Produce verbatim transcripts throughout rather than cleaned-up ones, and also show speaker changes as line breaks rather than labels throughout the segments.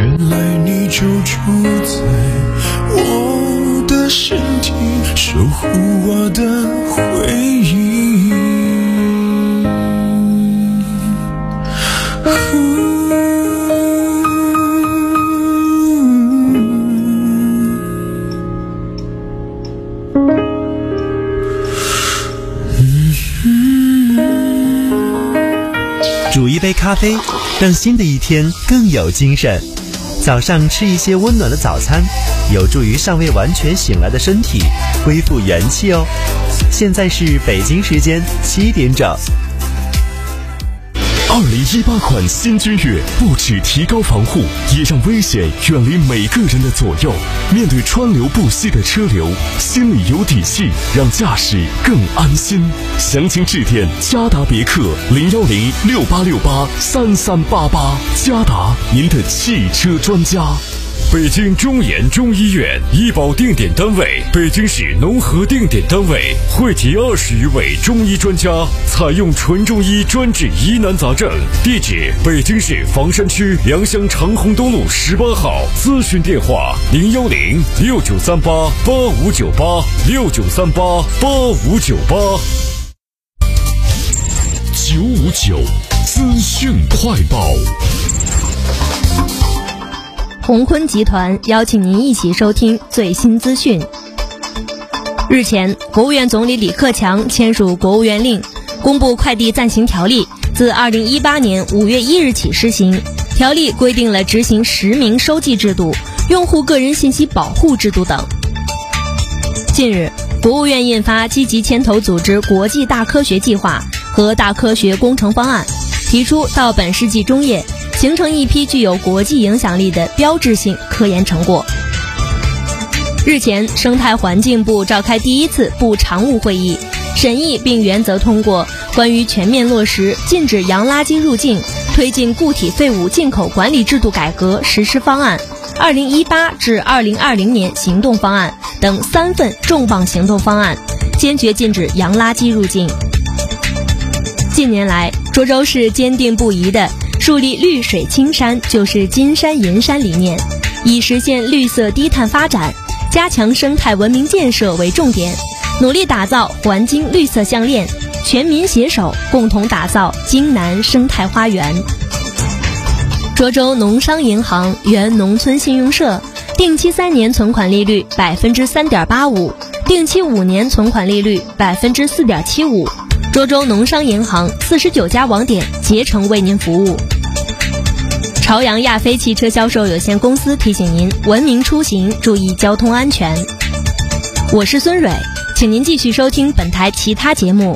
原来你就住在我的身体，守护我的回忆。
煮一杯咖啡，让新的一天更有精神。早上吃一些温暖的早餐，有助于尚未完全醒来的身体恢复元气哦。现在是北京时间七点整。
二零一八款新君越不只提高防护，也让危险远离每个人的左右。面对川流不息的车流，心里有底气，让驾驶更安心。详情致电嘉达别克零幺零六八六八三三八八，嘉达，您的汽车专家。
北京中研中医院医保定点单位，北京市农合定点单位，汇集二十余位中医专家，采用纯中医专治疑难杂症。地址：北京市房山区良乡长虹东路十八号。咨询电话：零幺零六九三八八五九八六九三八八五九八。
九五九资讯快报。
鸿坤集团邀请您一起收听最新资讯。日前，国务院总理李克强签署国务院令，公布快递暂行条例，自二零一八年五月一日起施行。条例规定了执行实名收寄制度、用户个人信息保护制度等。近日，国务院印发积极牵头组织国际大科学计划和大科学工程方案，提出到本世纪中叶形成一批具有国际影响力的标志性科研成果。日前，生态环境部召开第一次部常务会议，审议并原则通过关于全面落实禁止洋垃圾入境、推进固体废物进口管理制度改革实施方案二零一八至二零二零年行动方案等三份重磅行动方案，坚决禁止洋垃圾入境。近年来，涿州市坚定不移地树立绿水青山就是金山银山理念，以实现绿色低碳发展、加强生态文明建设为重点，努力打造环京绿色项链，全民携手共同打造京南生态花园。涿州农商银行原农村信用社定期三年存款利率百分之三点八五，定期五年存款利率百分之四点七五。涿州农商银行四十九家网点竭诚为您服务。朝阳亚飞汽车销售有限公司提醒您文明出行，注意交通安全。我是孙蕊，请您继续收听本台其他节目。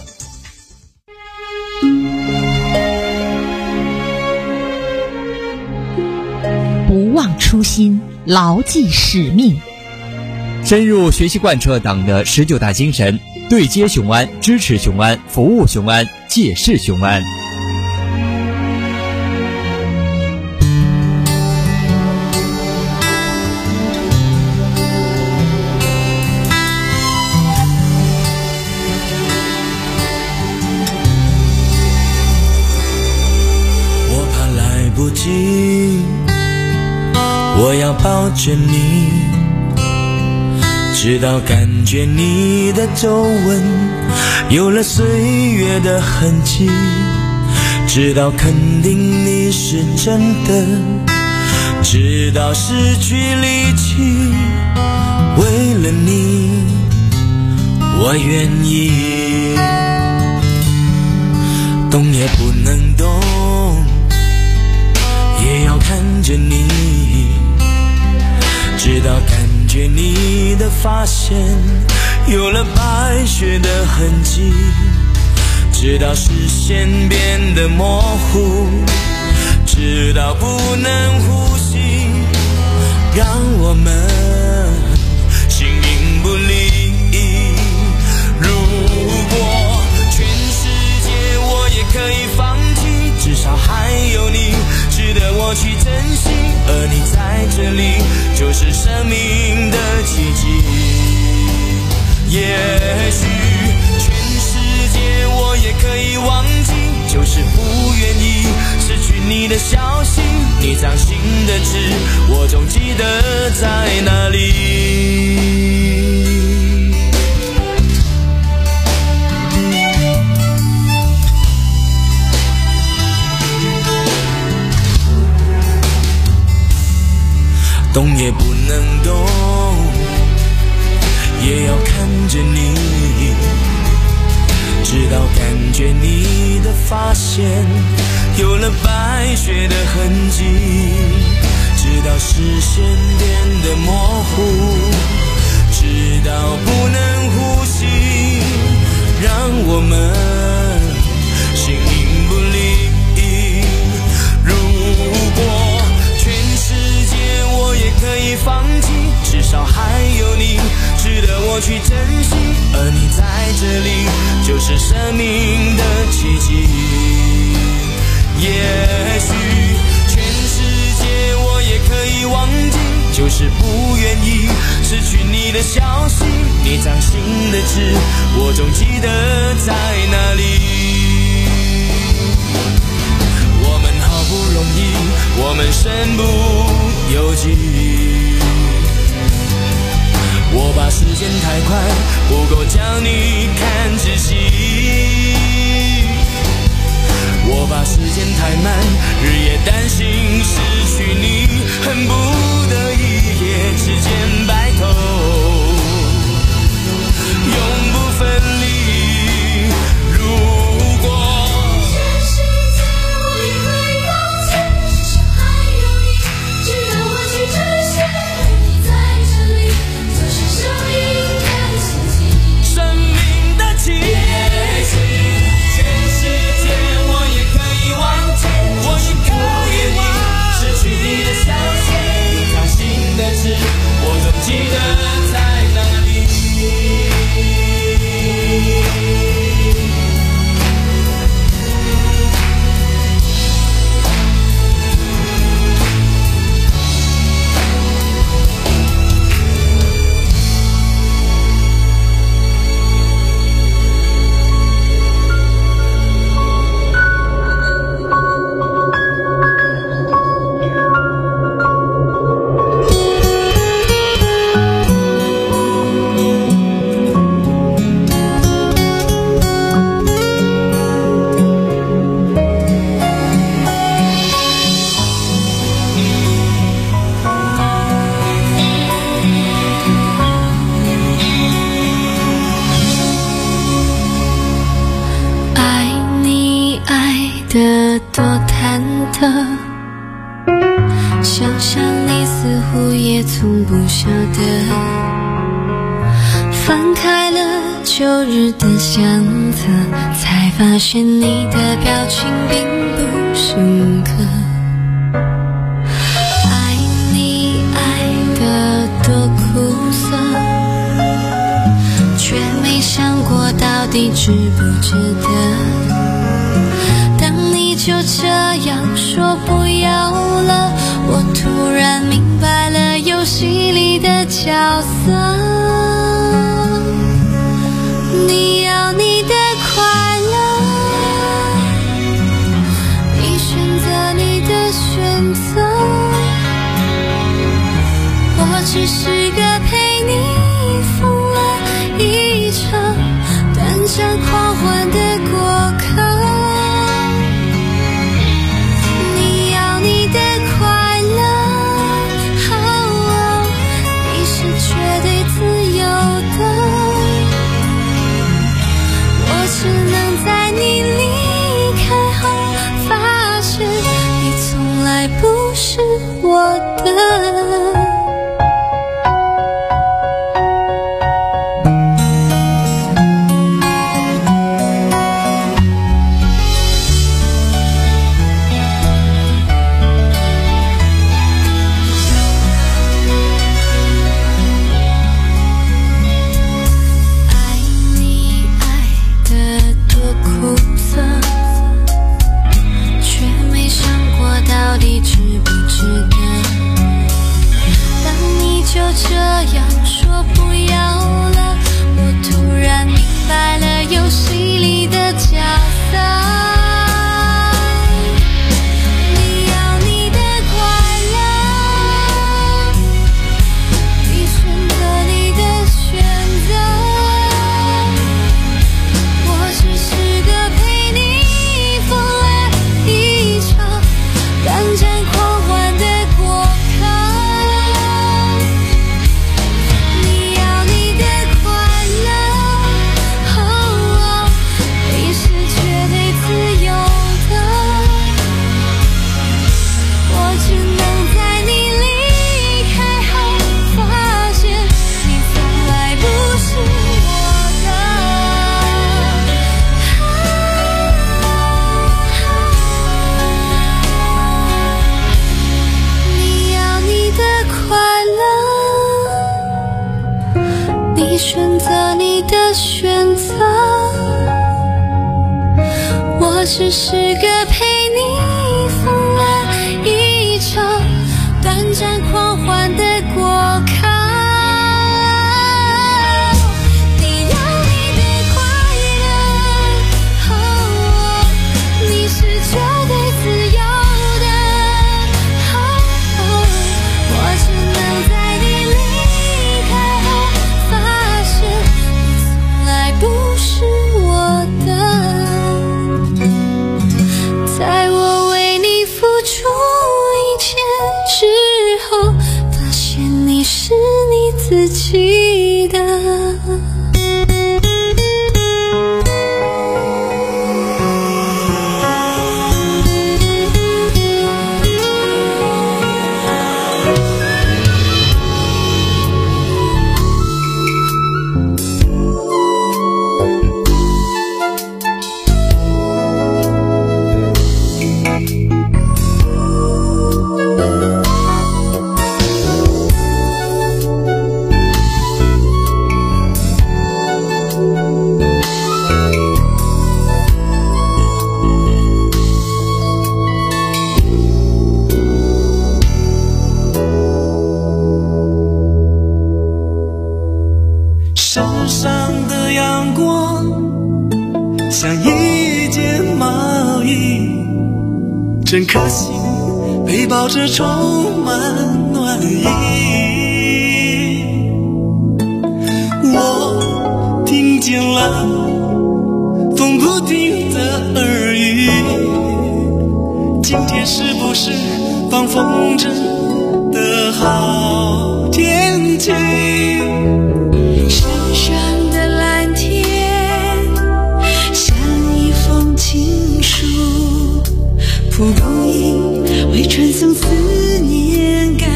不忘初心，牢记使命，
深入学习贯彻党的十九大精神，对接雄安，支持雄安，服务雄安，借势雄安。
我怕来不及，我要抱着你，直到感觉你的皱纹有了岁月的痕迹，直到肯定你是真的，直到失去力气，为了你我愿意，动也不能动，也要看着你，直到感觉你的发线有了白雪的痕迹，直到视线变得模糊，直到不能呼吸，让我们形影不离。如果全世界我也可以放弃，至少还有你值得我去珍惜，而你在这里就是生命的奇迹。也许全世界我也可以忘记，就是不愿意失去你的消息，你掌心事，我总记得在哪里。动也不能动，也要看着你，直到感觉你的发线有了白雪的痕迹，直到视线变得模糊，直到不能呼吸，让我们形影不离。如果全世界我也可以放弃，至少还有你值得我去珍惜，而你在这里就是生命的奇迹。也许全世界我也可以忘记，就是不愿意失去你的消息，你掌心的痣我总记得在哪里。我们好不容易，我们身不由己，我怕时间太快不够将你看仔细，我怕时间太慢日夜担心失去你，恨不得一夜之间白头永不分离。如果全世界我也可以忘记，至少还有你值得我去珍惜，而你在这里就是生命的奇迹，生命的奇迹。全世界我也可以忘记，我也可以忘失去你的消息，你掌心的痣我总记得在哪里。
得多忐忑，想想你似乎也从不晓得，翻开了旧日的相册，才发现你的表情并不深刻。爱你爱得多苦涩，却没想过到底值不值得。就这样说不要了，我突然明白了游戏里的角色。你要你的快乐，你选择你的选择，我只是个陪你疯了一场短暂狂欢的过客。不是我的。到底值不值得？ 选择你的选择，我只是个陪你疯了一场短暂狂欢的过客。是你自己的。
整颗心被包着充满暖意，我听见了风不停的耳语，今天是不是放风筝的好天气？
山上的蓝天像一封情书，蒲公英为传送思念赶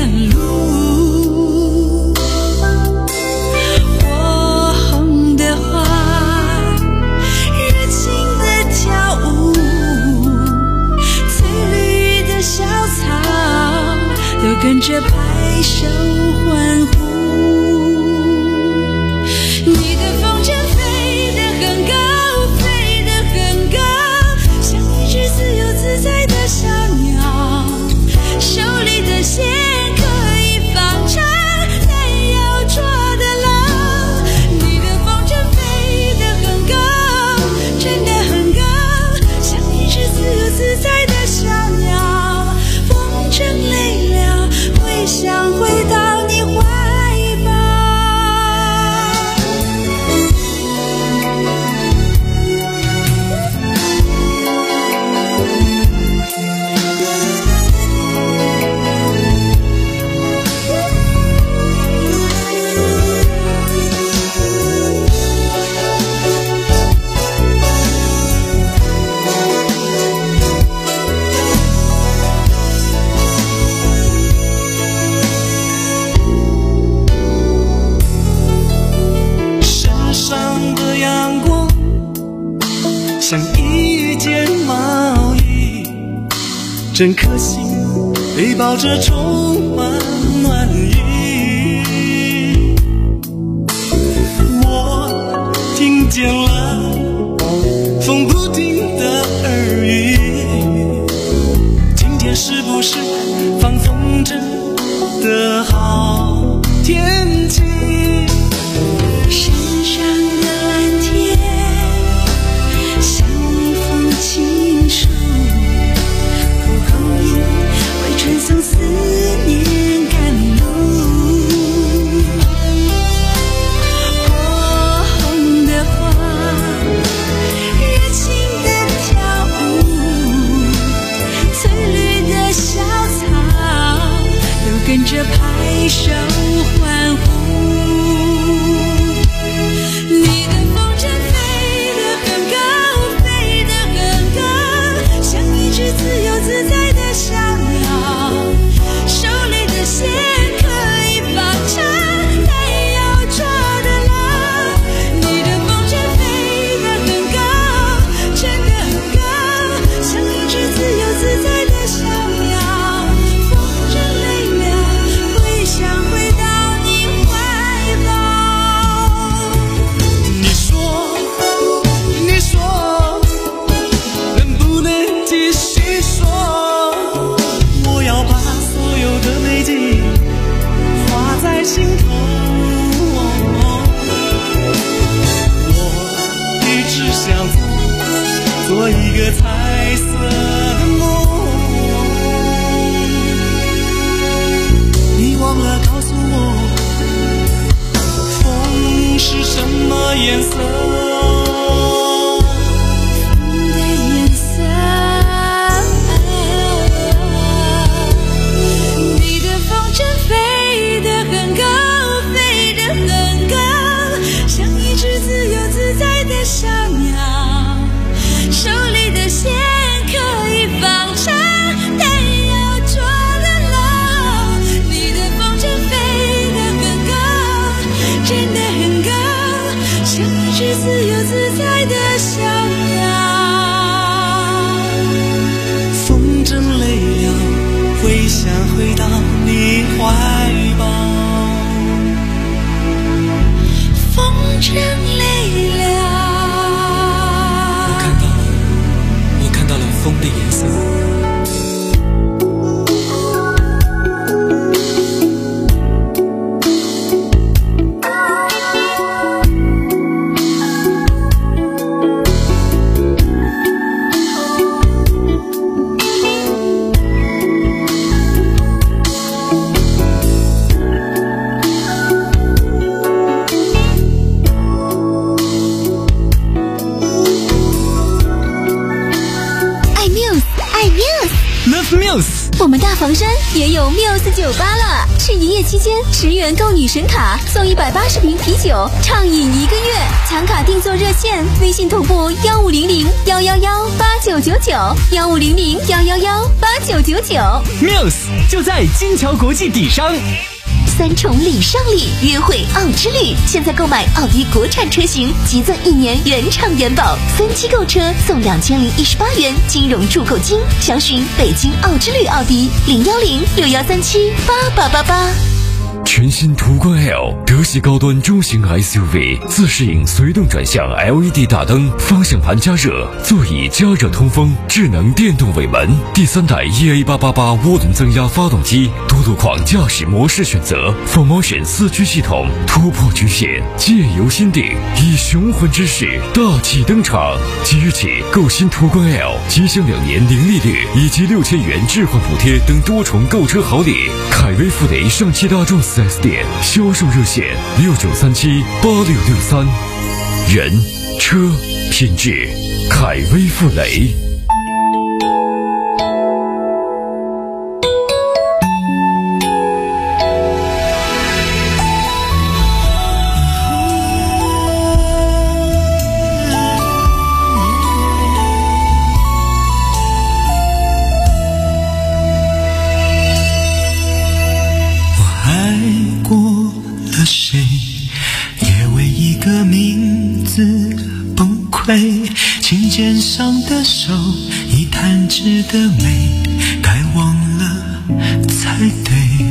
路，火红的花热情的跳舞，翠绿的小草都跟着拍手欢呼。你的风筝飞得很高，飞得很高，像一只自由自在的小鸟，手里的线可以放长，但要捉得牢。你的风筝飞得很高，真的很高，像一只自由自在的小鸟，风筝累了会想回到你怀抱。
像一件毛衣，整颗心被包着充满暖意，我听见了风不停的耳语，今天是不是放风筝的好天气？
山上的蓝天像一封情书，蒲公英为传送思念赶路，火红的花热情的跳舞，翠绿的小草都跟着拍手欢呼。自由自在的小鸟，手里的线可以放长，但要捉得牢。你的风筝飞得很高，真的很高，像一只自由自在的小鸟，风筝累了会想回
山也有 Muse 酒吧了。是营业期间，十元购女神卡送一百八十瓶啤酒，畅饮一个月。抢卡订座热线：微信同步幺五零零幺幺幺八九九九幺五零零幺幺幺八九九九。
Muse 就在金桥国际底商。
三重礼尚礼，约会奥之旅。现在购买奥迪国产车型，即赠一年原厂原保，分期购车送两千零一十八元金融住购金。详询北京奥之旅奥迪零幺零六幺三七八八八八。
全新途观 L 德系高端中型 S U V， 自适应随动转向 L E D 大灯，方向盘加热，座椅加热通风，智能电动尾门，第三代 E A 八八八涡轮增压发动机，多路况驾驶模式选择 ，F O R Motion 四驱系统，突破局限，借由心定，以雄浑之势大气登场。即日起购新途观 L， 即享两年零利率以及六千元置换补贴等多重购车好礼。凯威富雷上汽大众四 S 店销售热线六九三七八六六三，人车品质，凯威富雷。
琴键上的手，已弹指的美，该忘了才对。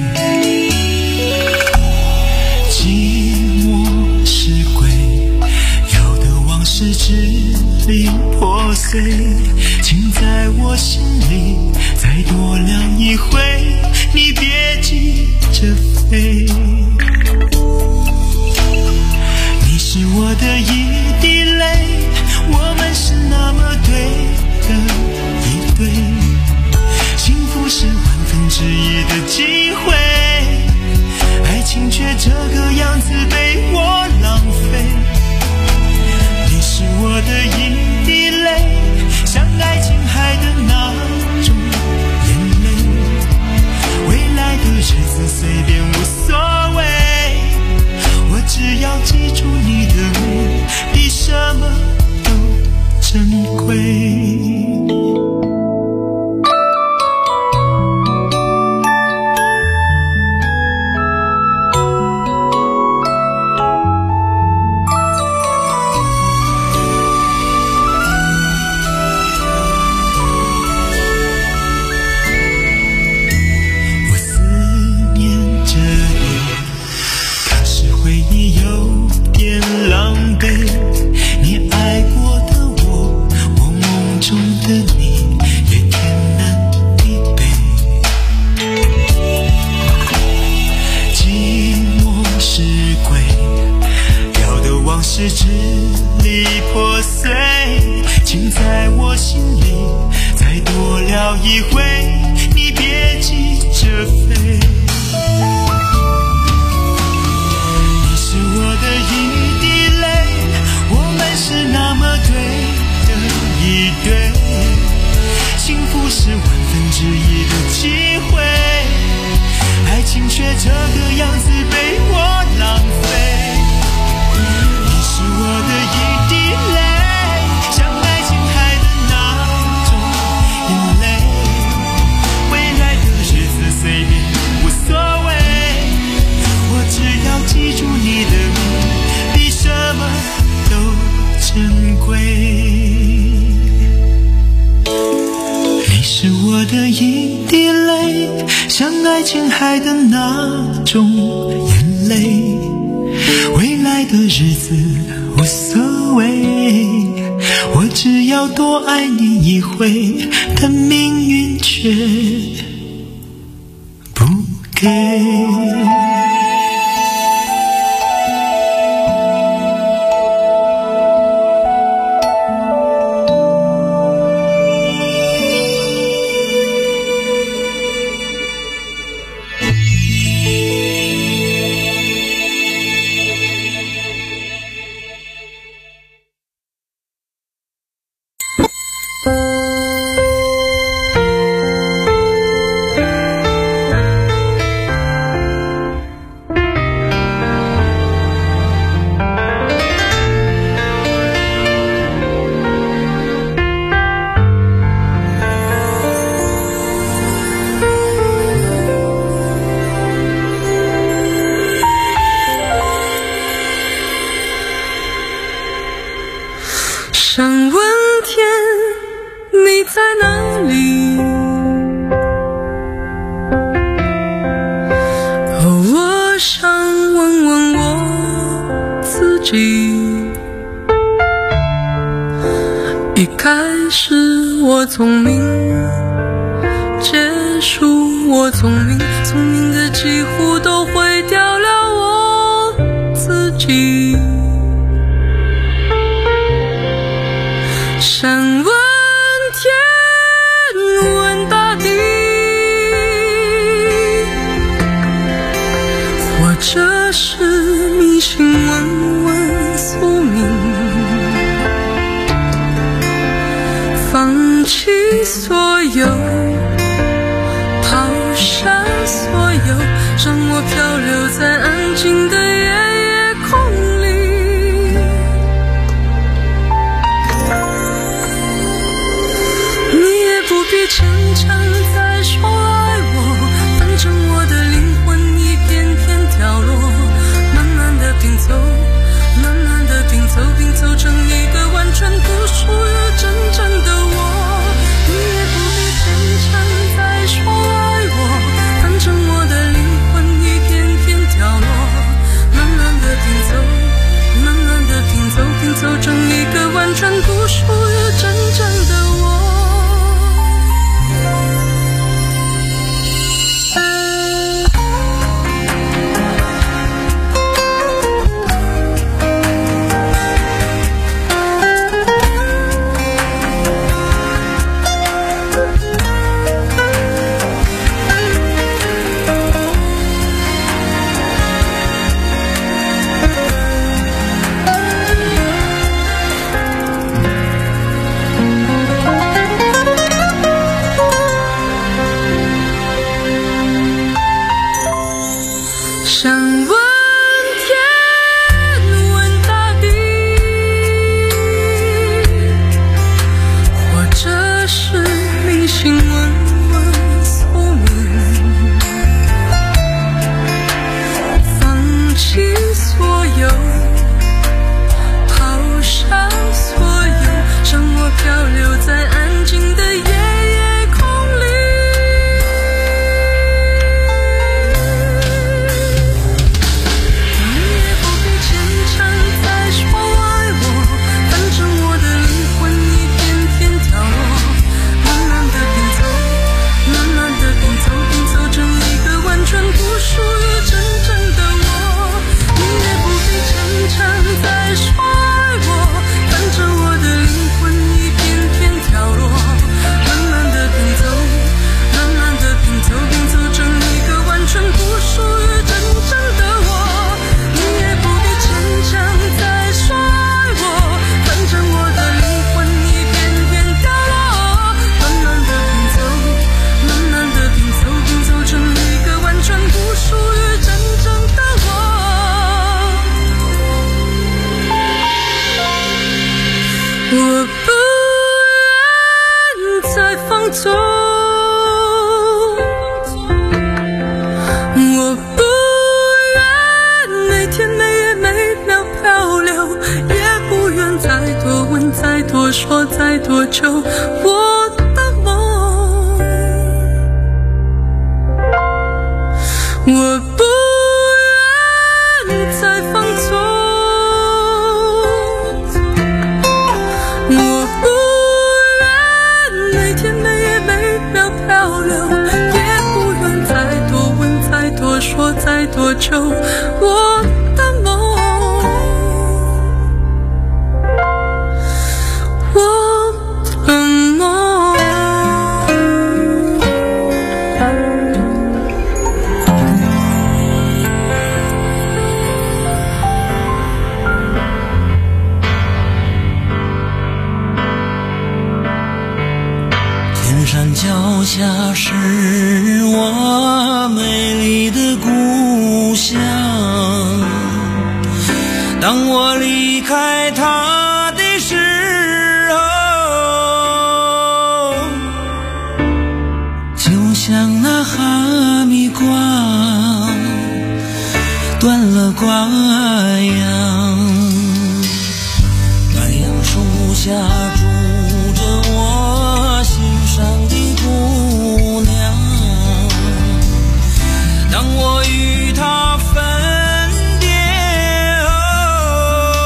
寂寞是鬼，要的往事支离破碎，请在我心里再多亮一回，你别急着飞。你是我的一滴泪，我们是那么对的一对，幸福是万分之一的机会，爱情却这个样子被我浪费。你是我的一滴泪，像爱情海的那种眼泪，未来的日子随便无所谓，我只要记住你的美，比什么珍贵。我思念着你，可是回忆有点狼狈，你爱过的中的你也天南地北，寂寞是鬼，要的往事支离破碎，请在我心里再多聊一回，你别急着飞。你是我的一滴泪，我们是那么对一对，幸福是万分之一的机会，爱情却这个样子被我浪费。你是我的一滴泪，像爱情海的那种眼泪，未来的日子随便无所谓，我只要记住你的美，比什么都珍贵。你是我的一滴泪，像爱情海的那种眼泪，未来的日子无所谓，我只要多爱你一回，但命运却不给。
己。一开始我聪明，结束我聪明，聪明的几乎都毁掉了我自己。山问天，问大地，或者是迷信，问问宿命，放弃所有，抛下所有，让我漂流在安静的夜夜空里。你也不必牵强再说爱我，反正我的灵魂一片片掉落，慢慢的拼凑，慢慢的拼凑，拼凑成一个完全不属于真正的我。你也不必牵强再说爱我，反正我的灵魂一片片掉落，慢慢的拼凑，慢慢的拼凑，拼凑成一个完全不属于真正的我。山问天，问大地，或者是迷信，问问宿命，放弃所有，抛下所有，让我漂流在安静的夜夜空里。我不愿再放纵，我不愿每天每夜每秒漂流，也不愿再多问再多说再多求我的梦。我不愿再放纵，我不愿每天每夜每秒漂流，也不愿再多问再多说再多求我的梦。我的梦。
天山脚下是我美丽的故乡，当我离开它的时候，就像那哈密瓜断了瓜秧，白杨树下住着我心上的姑娘，当我与她分别后，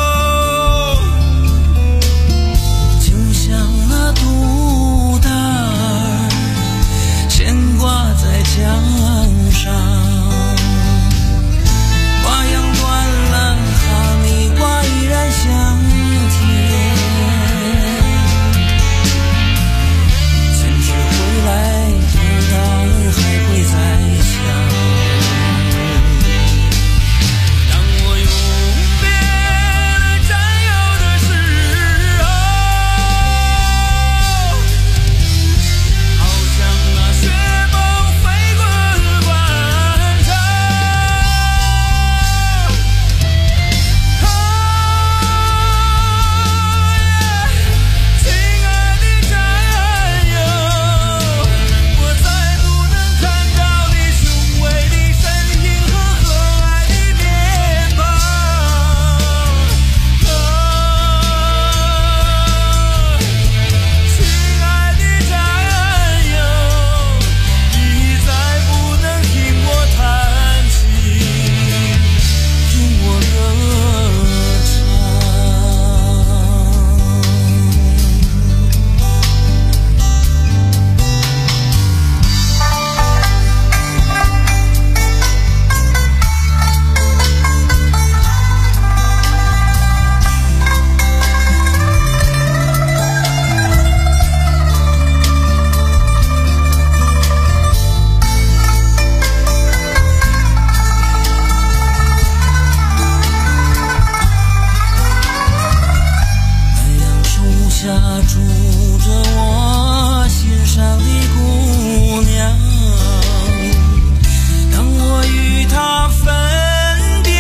他分别，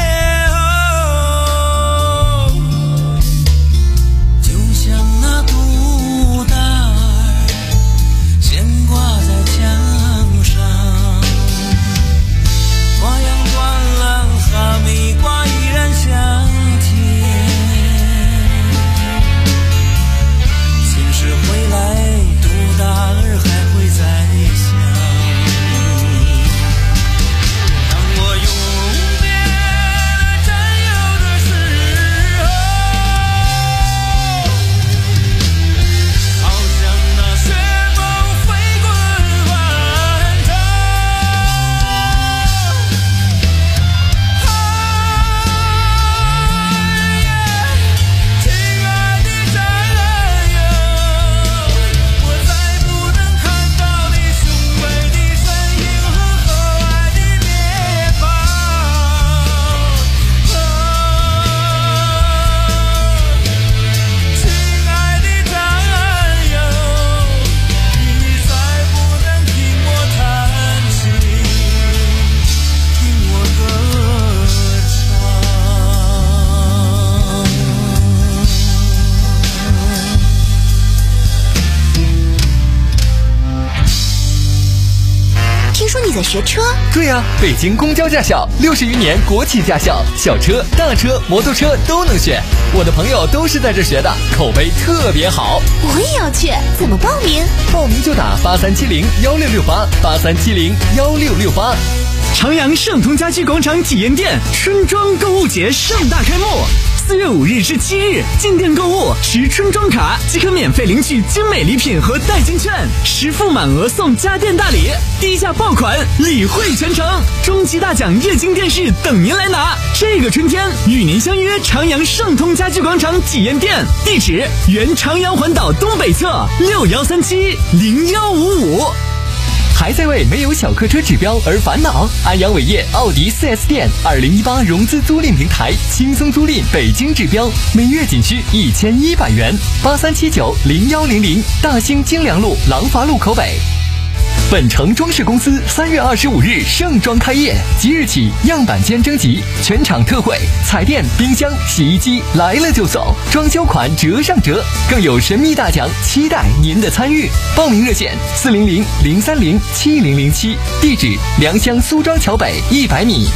哦，就像那杜达尔牵挂在墙上，花样断了，哈密瓜依然香甜。情是回来，杜达尔还会再想。当我永别了占有的时候，好像那旋风飞滚翻腾。亲爱的战友，我再不能看到你雄伟的身影和厚爱的脸庞。亲爱的战友，你再不能听我弹琴，听我歌
听说你在学车？
对呀、北京公交驾校六十余年国企驾校，小车、大车、摩托车都能选。我的朋友都是在这学的，口碑特别好。
我也要去，怎么报名？
报名就打八三七零幺六六八八三七零幺六六八。
长阳盛通家居广场体验店春装购物节盛大开幕，四月五日至七日，进店购物持春装卡即可免费领取精美礼品和代金券，实付满额送家电大礼，低价爆款，礼惠全程，终极大奖液晶电视等您来拿。这个春天与您相约长阳盛通家居广场体验店，地址原长阳环岛东北侧六幺三七零幺五五。
还在为没有小客车指标而烦恼？安阳伟业奥迪 四 S 店二零一八融资租赁平台，轻松租赁北京指标，每月仅需一千一百元。八三七九零幺零零，大兴京良路廊坊路口北。本城装饰公司三月二十五日盛装开业，即日起样板间征集，全场特惠，彩电、冰箱、洗衣机来了就送，装修款折上折，更有神秘大奖，期待您的参与。报名热线四零零零三零七零零七，地址良乡苏庄桥北一百米。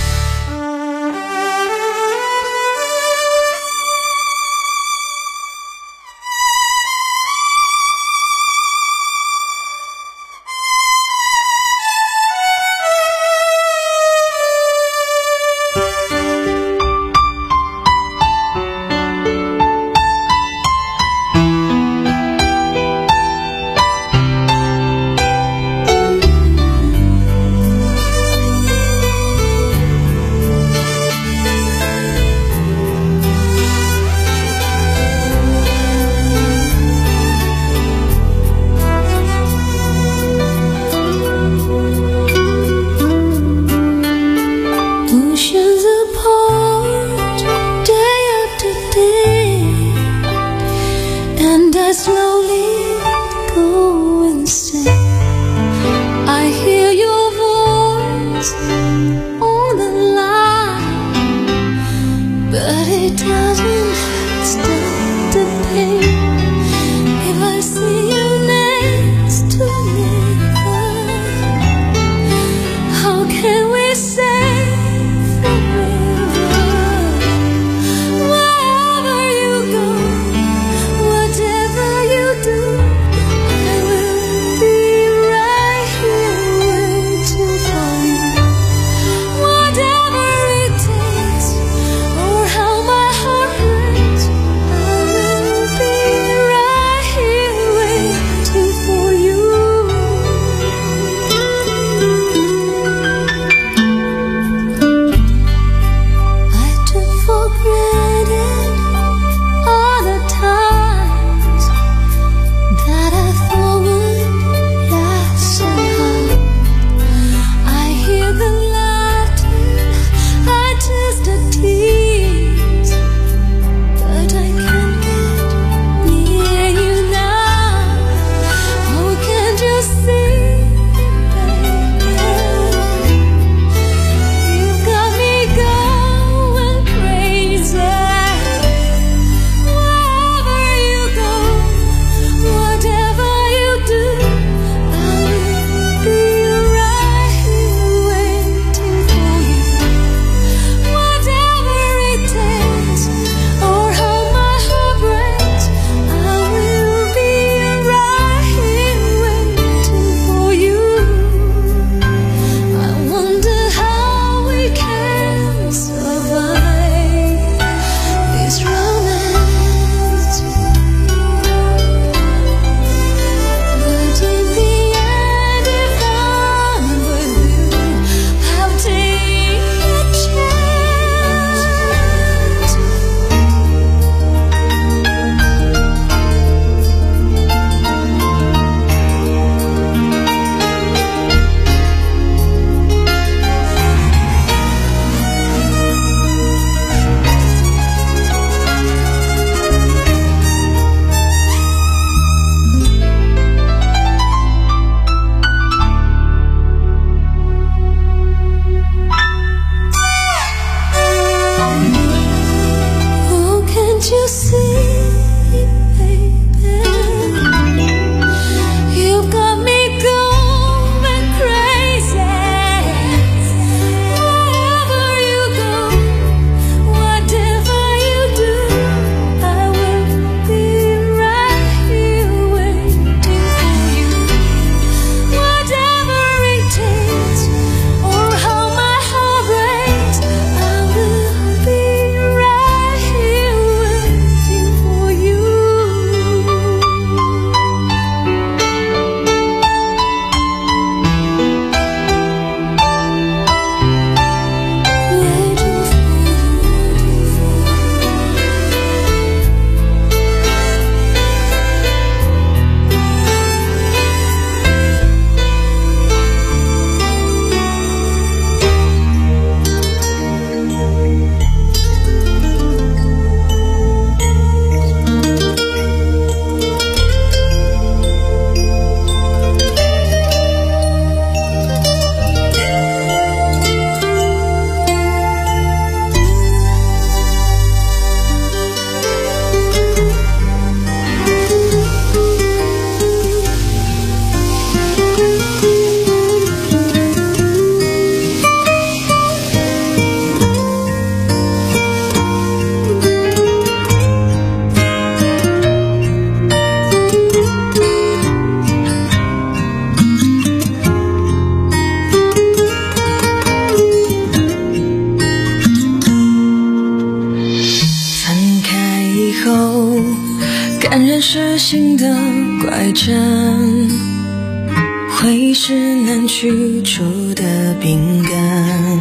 便是心的拐杖，会是难去除的饼干。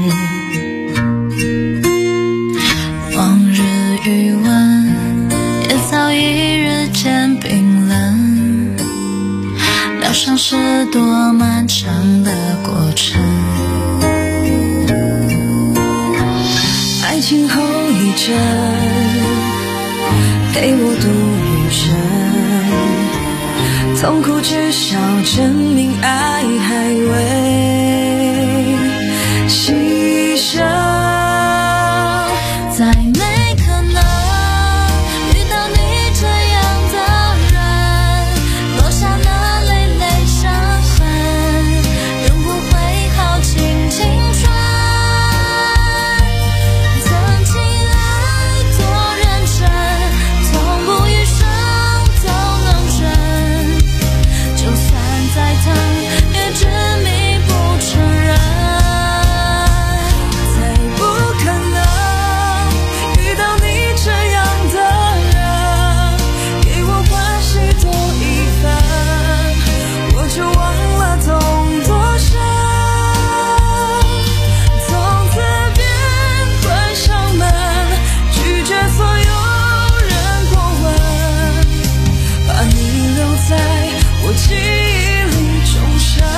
往日余温也早已日渐冰冷，疗伤是多漫长的过程，爱情后遗症陪我度余生，痛苦至少证明爱还未牺牲。再没可能遇到你这样的人，落下了累累伤痕，仍不会耗尽青春。曾经爱多认真，痛不欲生都能忍，就算再疼也执迷不承认。再不可能遇到你这样的人，给我欢喜多一份，我就忘了痛多深。从此便关上门，拒绝所有人过问，把你留在我记忆里终生。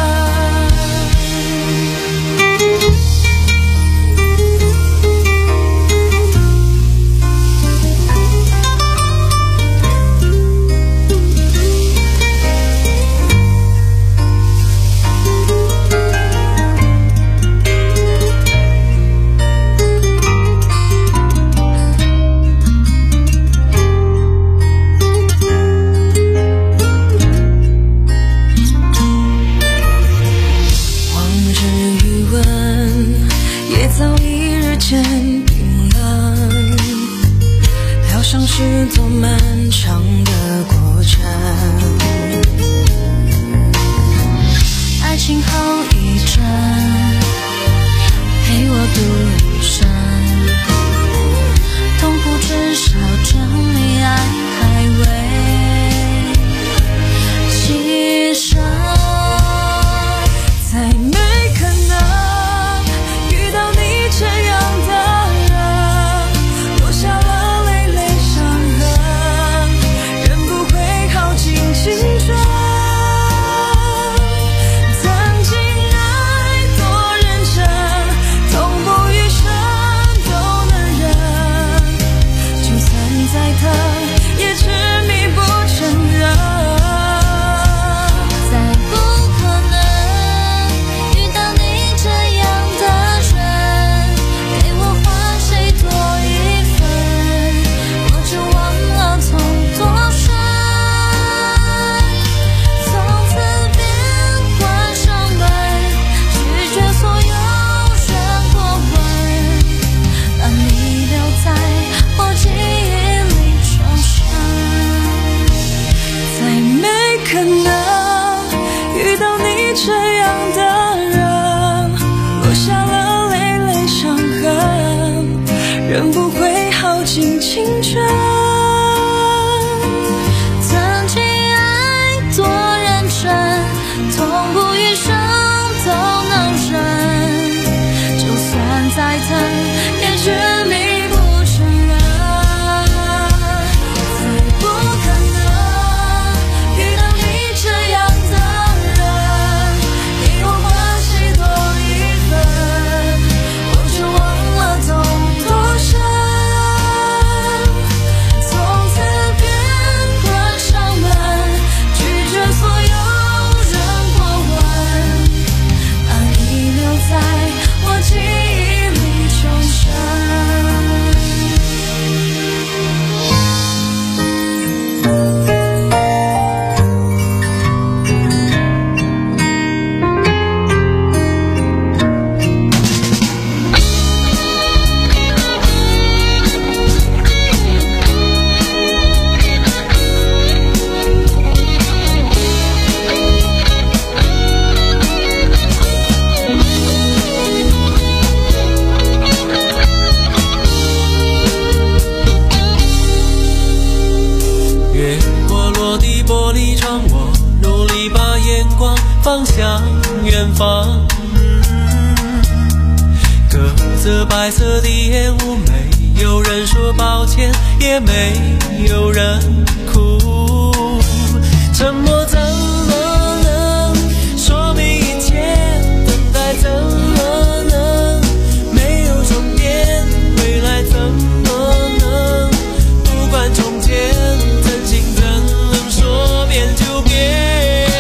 往日余温也早已日渐冰冷，疗伤是多漫长的过程，爱情后遗症陪我度余生，痛苦至少证明爱还未牺牲。再没可能遇到你这样的人，落下了累累伤痕，仍不会耗尽青春。曾经爱多认真，痛不欲生都能忍，就算再疼也执迷不承认。再不可能遇到你这样的人，给我欢喜多一份，我就忘了痛多深。从此便关上门，拒绝所有人过问，把你留在我记忆里终生。再没可能遇到你这样的人，落下了累累伤痕，仍不会耗尽青春。曾经爱多认真，痛不欲生都能忍，就算再疼也执迷不承认。再不可能遇到你这样的人，给我欢喜多一份，我就忘了痛多深。
方向远方，隔着白色的烟雾，没有人说抱歉，也没有人哭。沉默怎么能说明一切？等待怎么能没有终点？未来怎么能不管从前？真心怎能说变就变？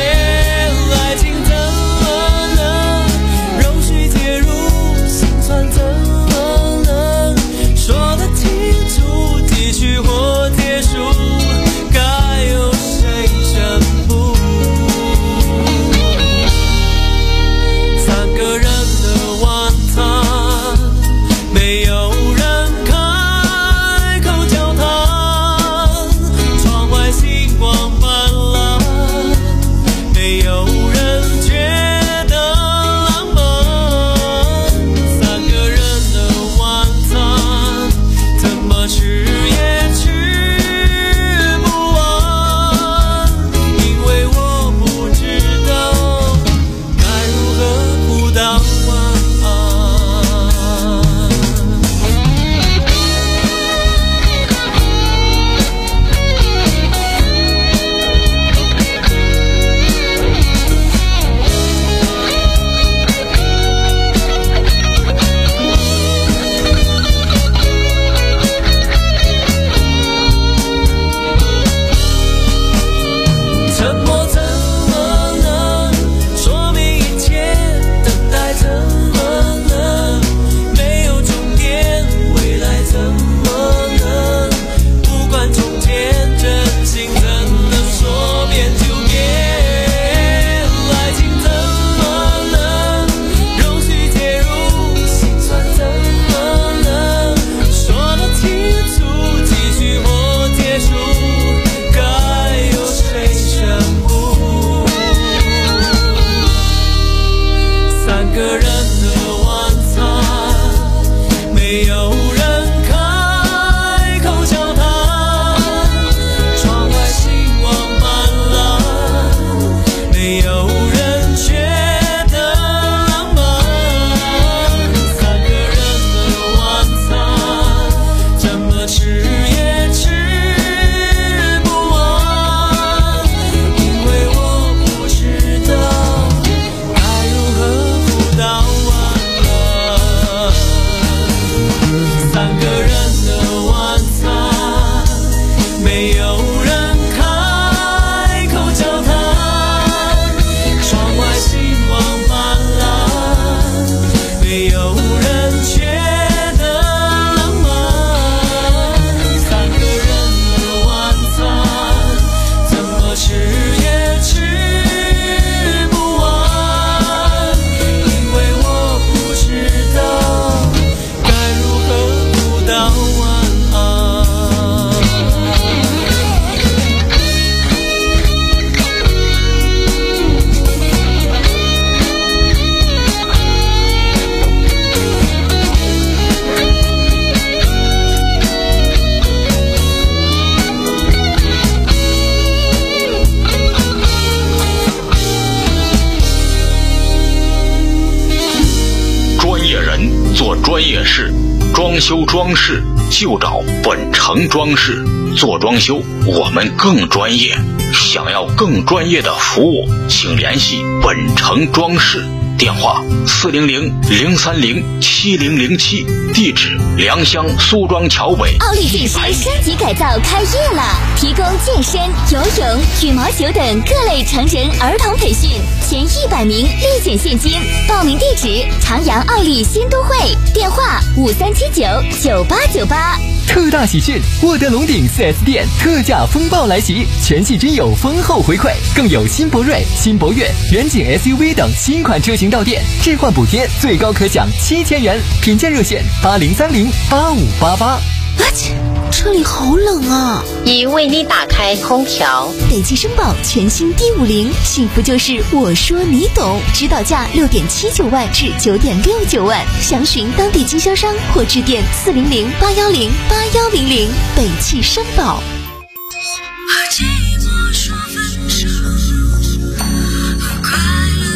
专业事，装修装饰就找本城装饰。做装修我们更专业，想要更专业的服务，请联系本城装饰。电话四零零零三零七零零七，地址良乡苏庄桥北。
奥利健身升级改造开业了，提供健身、游泳、羽毛球等各类成人儿童培训，前一百名立减现金。报名地址长阳奥利新都会，电话五三七九九八九八。
特大喜讯！沃德龙鼎 四 S 店特价风暴来袭，全系均有丰厚回馈，更有新博瑞、新博越、远景 S U V 等新款车型到店，置换补贴最高可享七千元。品鉴热线八零三零八五八八。
啊切，车里好冷啊！
已为你打开空调。
北汽绅宝全新 D 五零，幸福就是我说你懂，指导价六点七九万至九点六九万，详询当地经销商或致电四零零八幺零八幺零零。北汽绅宝。
和寂寞说分手，和快乐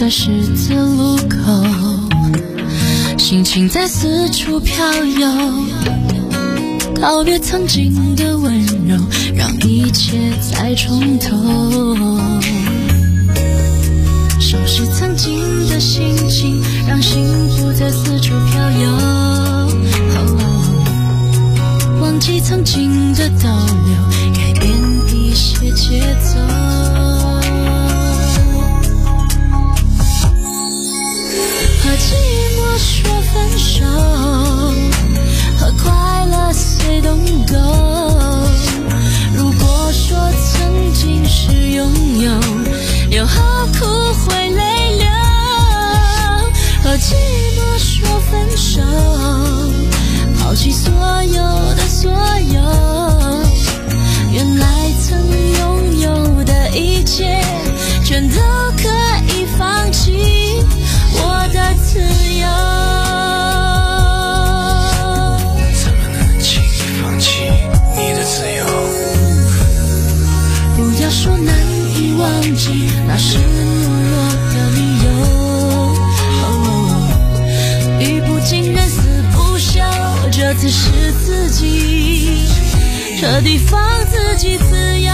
在十字路口，心情在四处飘游，告别曾经的温柔，让一切再重头，收拾曾经的心情，让幸福在四处飘游，忘记曾经的逗留，改变一些节奏，和寂寞说分手，和快乐 say don't go。 如果说曾经是拥有，又何苦会泪流？和寂寞说分手，抛弃所有的所有，原来曾拥有的一切，全都可以放弃我的自由。
怎么能轻易放弃你的自由？
不要说难以忘记，那是懦弱的理由。语不惊人死不休，这次是自己彻底放自己自由。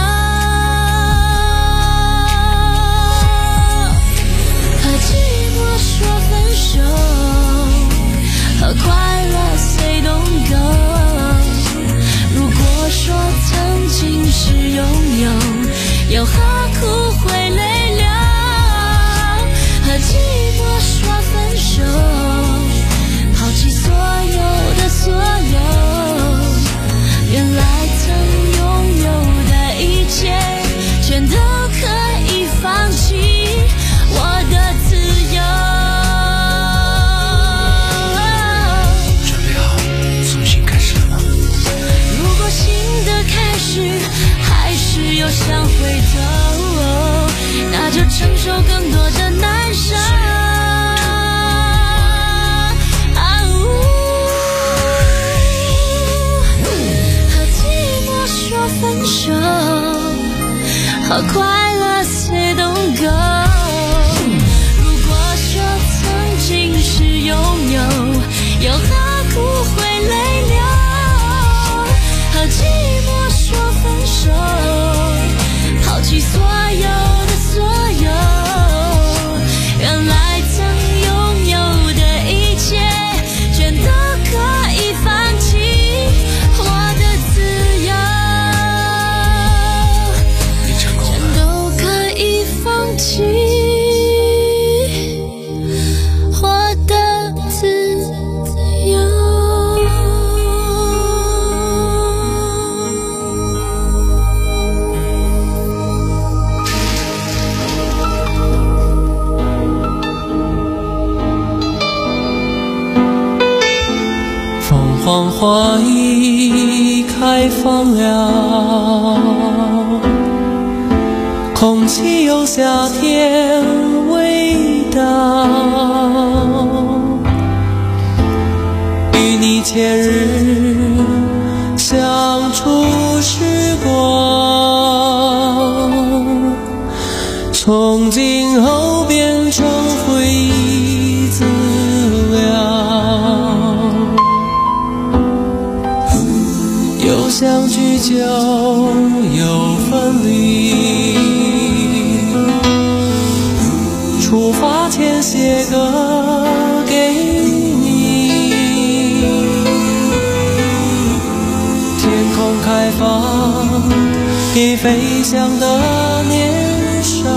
和寂寞说分手，和快乐 say don't go。 如果说曾经是拥有，又何苦会泪流？和寂寞说分手，抛弃所有的所有，原来曾拥有的一切，全都可以放弃我的自由。
准备好重新开始了吗？
如果新的开始还是又想回头，那就承受更多的难受。分手和快乐 say don't go。 如果说曾经是拥有，又何苦会泪流？和寂寞说分手，抛弃所有的所有，原来曾拥有的一切，全都可以放弃我的自由。我的自由。
凤凰花已开放了，空气有夏天味道，与你前日相处时光，从今后变成回忆资料，有相聚就有分离，出发前写歌给你，天空开放给飞翔的年少，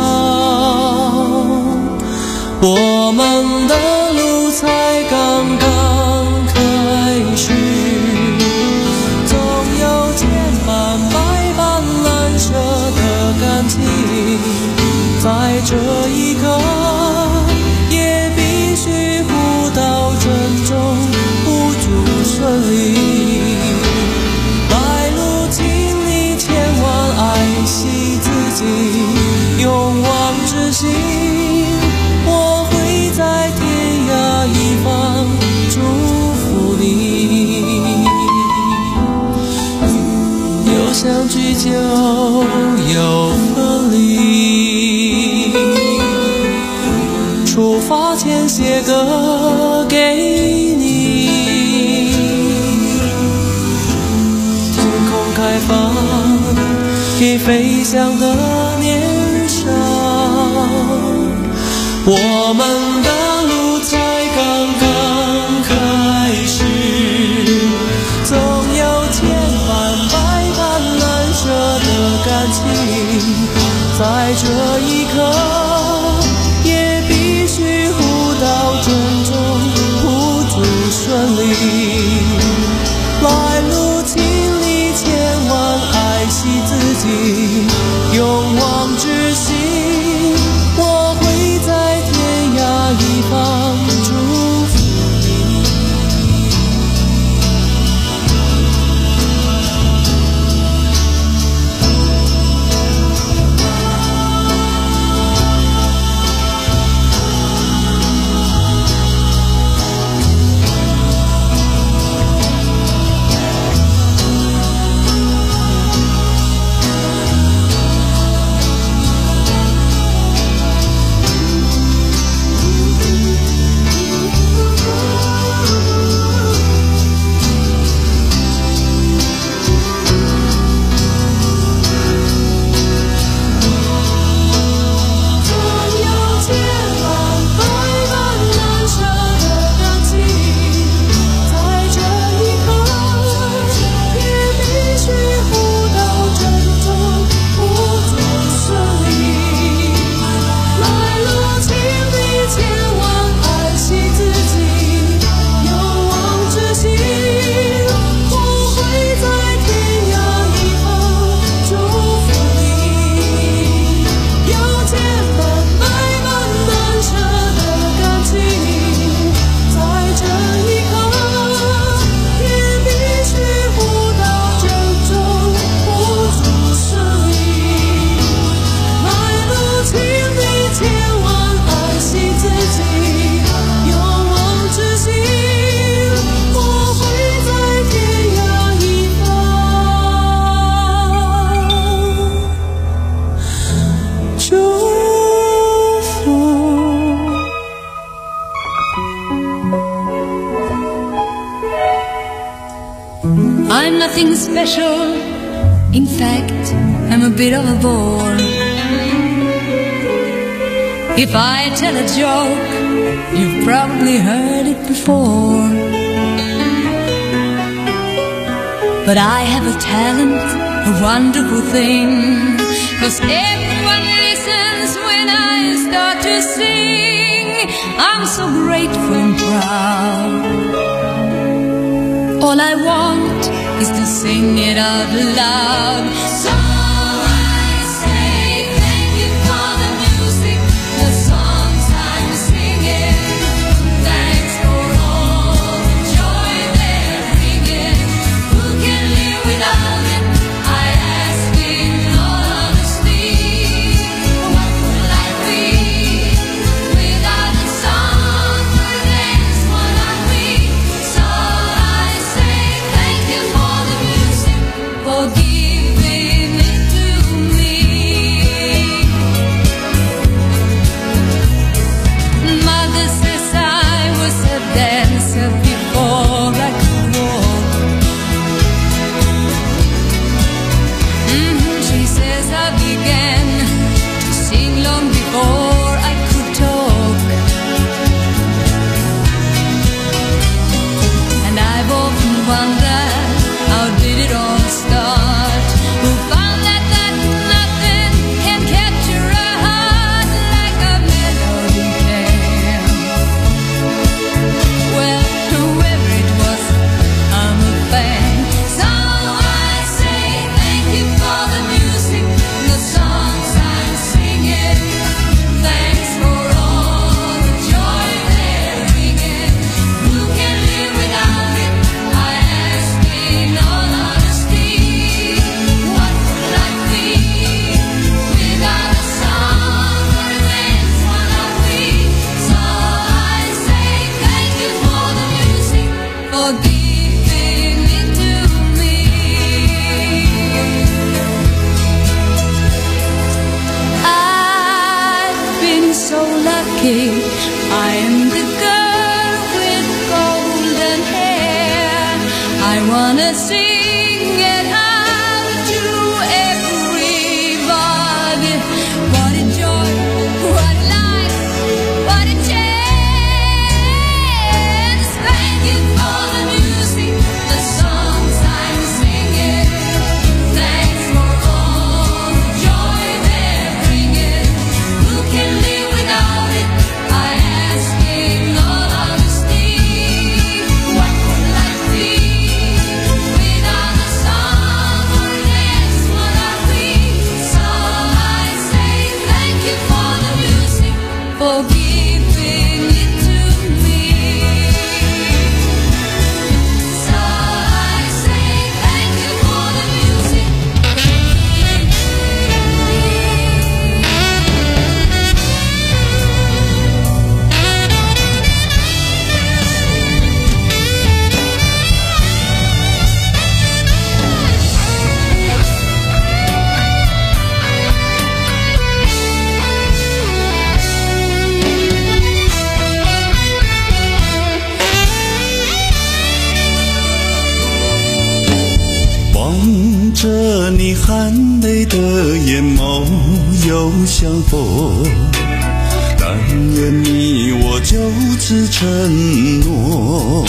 我们的路才刚刚开始，总有千般百般难舍的感情，在这一刻也必须互道珍重，不祝顺利。来路请你千万爱惜自己，勇往直行，我会在天涯一方祝福你。有相聚就有分离， 飞翔的年少，我们的路才刚刚开始，总有千般百般难舍的感情，在这一刻也必须互道珍重，互助顺利，来路经历千万爱惜自己，勇往直行，我会在天涯一方祝福你。
I'm nothing special, in fact, I'm a bit of a bore. If I tell a joke, you've probably heard it before. But I have a talent, a wonderful thing, 'cause everyone listens when I start to sing. I'm so grateful and proud. All I want is to sing it out loud. So I say thank you for the music, the songs I'm singing. Thanks for all the joy they're bringing. Who can live without it? I ask in all honesty. What would life be without the song or dance what I read? So I say thank you for the music, for giving it to me. Mother says I was a dancer before I could walk. Mhm, she says I began to sing long before I could talk. And I've often wondered, how did it all start? Who found that, that nothing can capture a heart like a melody can? Well, whoever it was, I'm a fan. So I say thank you for the music, the songs I'm singing. Thanks for all the joy they're bringing. Who can live without it? I ask in all honesty. What would life be without a song or a dance one I read? So I say thank you for the music, for giving it to me. I've been so lucky. I am the girl with golden hair. I wanna sing it out to everyone.
你含泪的眼眸又相逢，但愿你我就此承诺，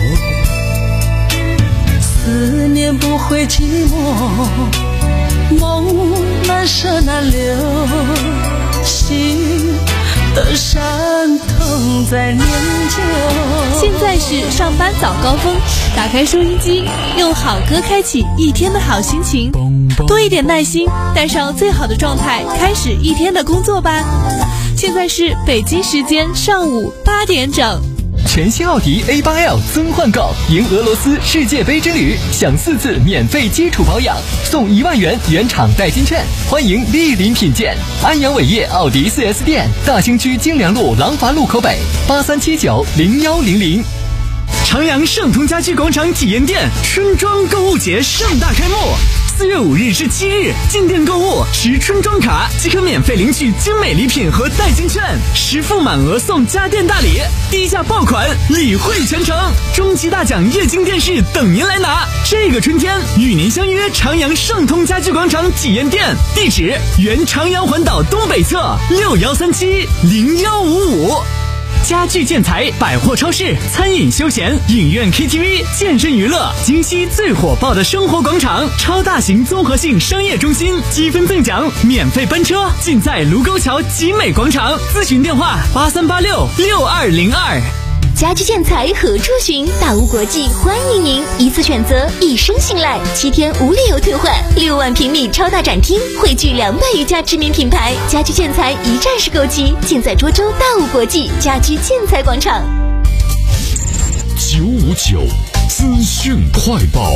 思念不会寂寞，梦难舍难留，心的伤痛在念旧。
现在是上班早高峰，打开收音机，用好歌开启一天的好心情，多一点耐心，带上最好的状态，开始一天的工作吧。现在是北京时间上午八点整。
全新奥迪 A 八 L 增换购，迎俄罗斯世界杯之旅，享四次免费基础保养，送一万元原厂代金券，欢迎莅临品鉴。安阳伟业奥迪 四 S 店，大兴区京良路廊坊路口北，八三七九零幺零零。
长阳盛通家居广场体验店春装购物节盛大开幕，四月五日至七日，进店购物持春装卡即可免费领取精美礼品和代金券，实付满额送家电大礼，低价爆款，礼惠全程，终极大奖液晶电视等您来拿。这个春天与您相约长阳盛通家居广场体验店，地址原长阳环岛东北侧六幺三七零幺五五。家具建材、百货超市、餐饮休闲、影院 K T V、健身娱乐，京西最火爆的生活广场，超大型综合性商业中心，积分赠奖，免费班车，尽在卢沟桥集美广场。咨询电话八三八六六二零二。
家居建材何处寻？大屋国际欢迎您，一次选择，一生信赖，七天无理由退换，六万平米超大展厅，汇聚两百余家知名品牌，家居建材一站式购齐，尽在涿州大屋国际家居建材广场。
九五九资讯快报。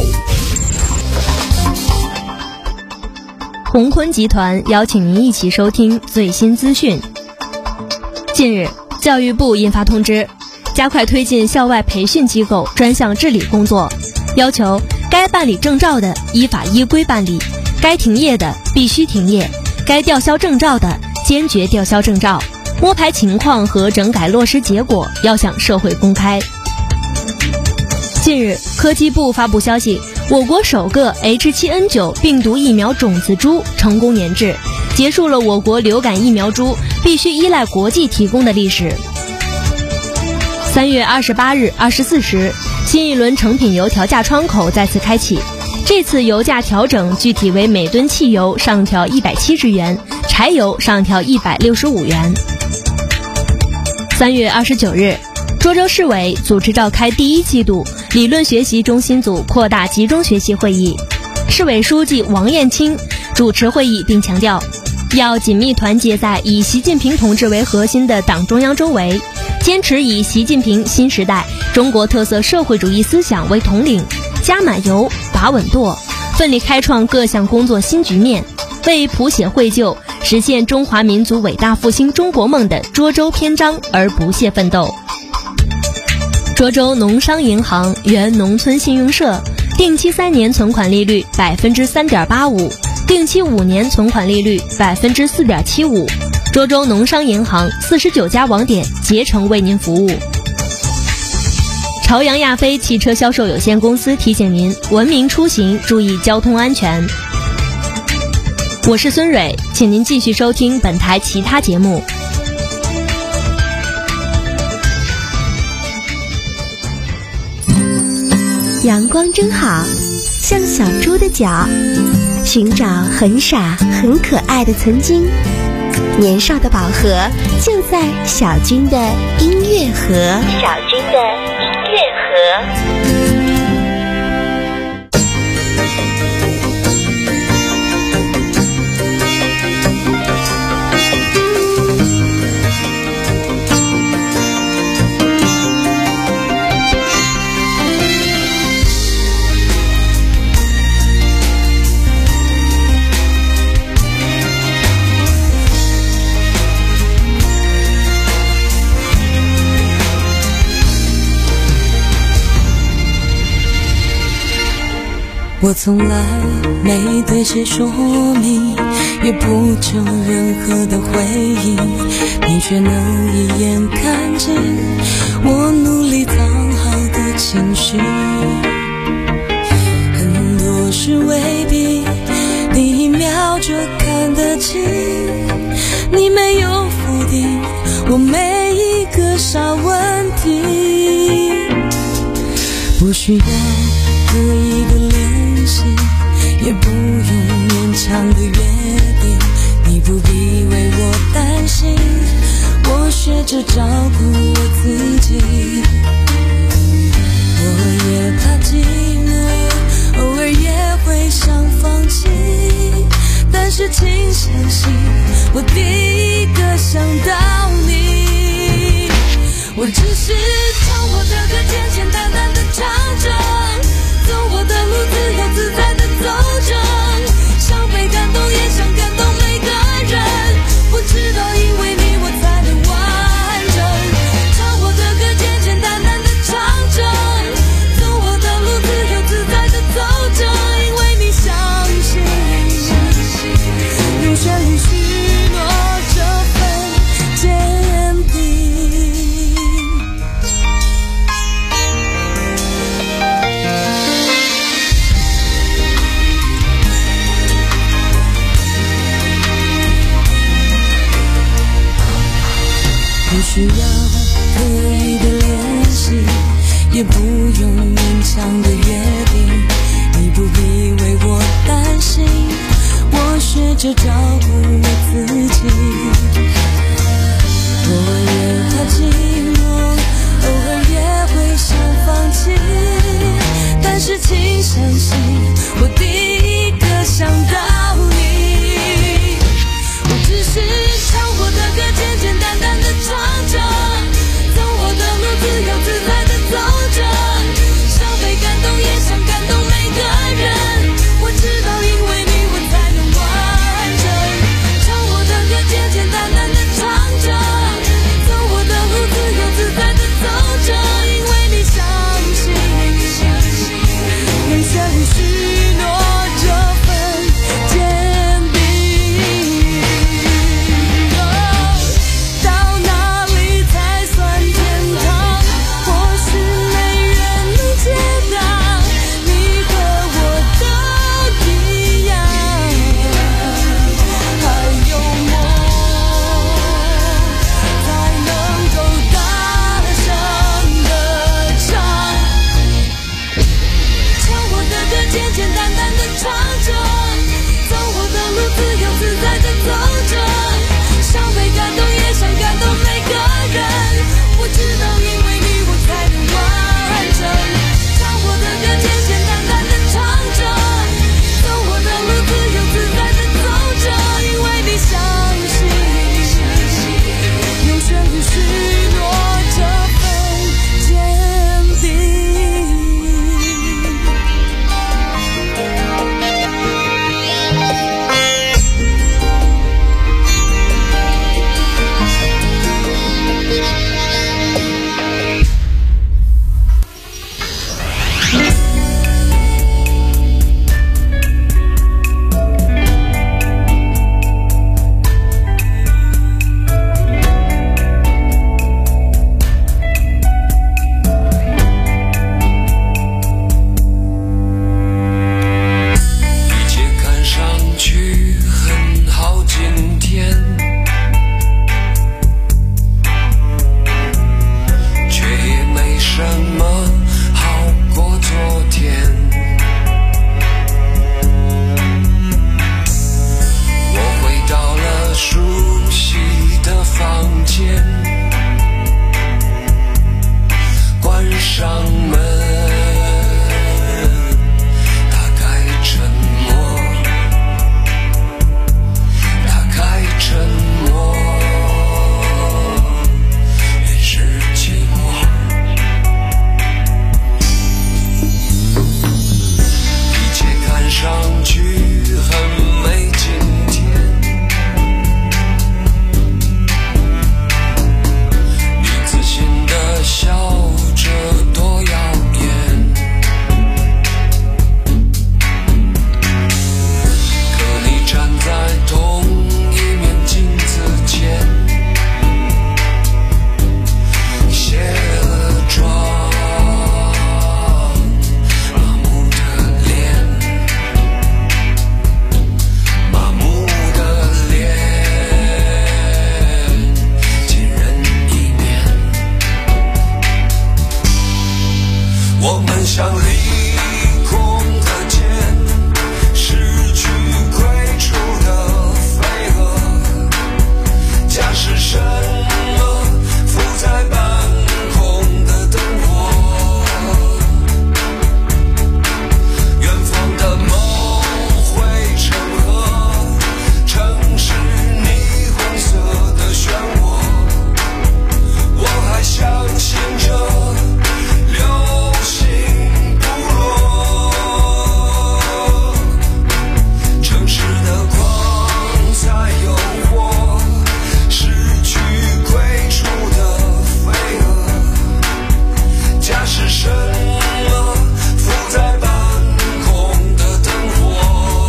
鸿坤集团邀请您一起收听最新资讯。近日，教育部印发通知，加快推进校外培训机构专项治理工作，要求该办理证照的依法依规办理，该停业的必须停业，该吊销证照的坚决吊销证照，摸排情况和整改落实结果要向社会公开。近日，科技部发布消息，我国首个 H 七 N 九 病毒疫苗种子株成功研制，结束了我国流感疫苗株必须依赖国际提供的历史。三月二十八日二十四时，新一轮成品油调价窗口再次开启，这次油价调整具体为每吨汽油上调一百七十元，柴油上调一百六十五元。三月二十九日，涿州市委组织召开第一季度理论学习中心组扩大集中学习会议，市委书记王燕青主持会议并强调，要紧密团结在以习近平同志为核心的党中央周围，坚持以习近平新时代中国特色社会主义思想为统领，加满油，把稳舵，奋力开创各项工作新局面，为谱写绘就实现中华民族伟大复兴中国梦的涿州篇章而不懈奋斗。涿州农商银行原农村信用社定期三年存款利率百分之三点八五，定期五年存款利率百分之四点七五。涿州农商银行四十九家网点竭诚为您服务。朝阳亚飞汽车销售有限公司提醒您：文明出行，注意交通安全。我是孙蕊，请您继续收听本台其他节目。
阳光真好，像小猪的脚，寻找很傻很可爱的曾经。年少的宝盒就在小军的音乐盒。小军的音乐盒。
我从来没对谁说明，也不求任何的回应，你却能一眼看尽我努力藏好的情绪。很多事未必
情，你没有否定我每一个傻问题。不需要刻意的联系，也不用勉强的约定，你不必为我担心，我学着照顾我自己。我也怕寂寞，偶尔也会想放弃，但是请相信，我第一个想到你。我只是唱我的歌，简简单单的唱着，走我的路，自由自在的走着，想被感动，也想感动每个人。我知道，因为你我才能完整。唱我的歌，简简单单的唱着，走我的路，自由自在的走着，因为你相信，用旋律许诺这份坚定。不需要刻意的联系，也不用勉强的约定，你不必为我担心，我学着照顾我自己。我也怕寂寞，偶尔也会想放弃，但是请相信，我第一个想到你。我只是唱我的歌，简简单单的唱着，走我的路，自由自在的走着，想被感动，也想感动每个人。我知道，因为你我才能完整。唱我的歌，简简单单的唱着，走我的路，自由自在的走着，因为你相信，用旋律许
我们像离空的箭，失去归处的飞蛾，驾驶什么浮在半空的灯火，远方的梦汇成河，城市霓虹色的漩涡，我还相信着流星不落，城市的光彩诱惑，失去归处的飞蛾，驾驶什么浮在半空的灯火，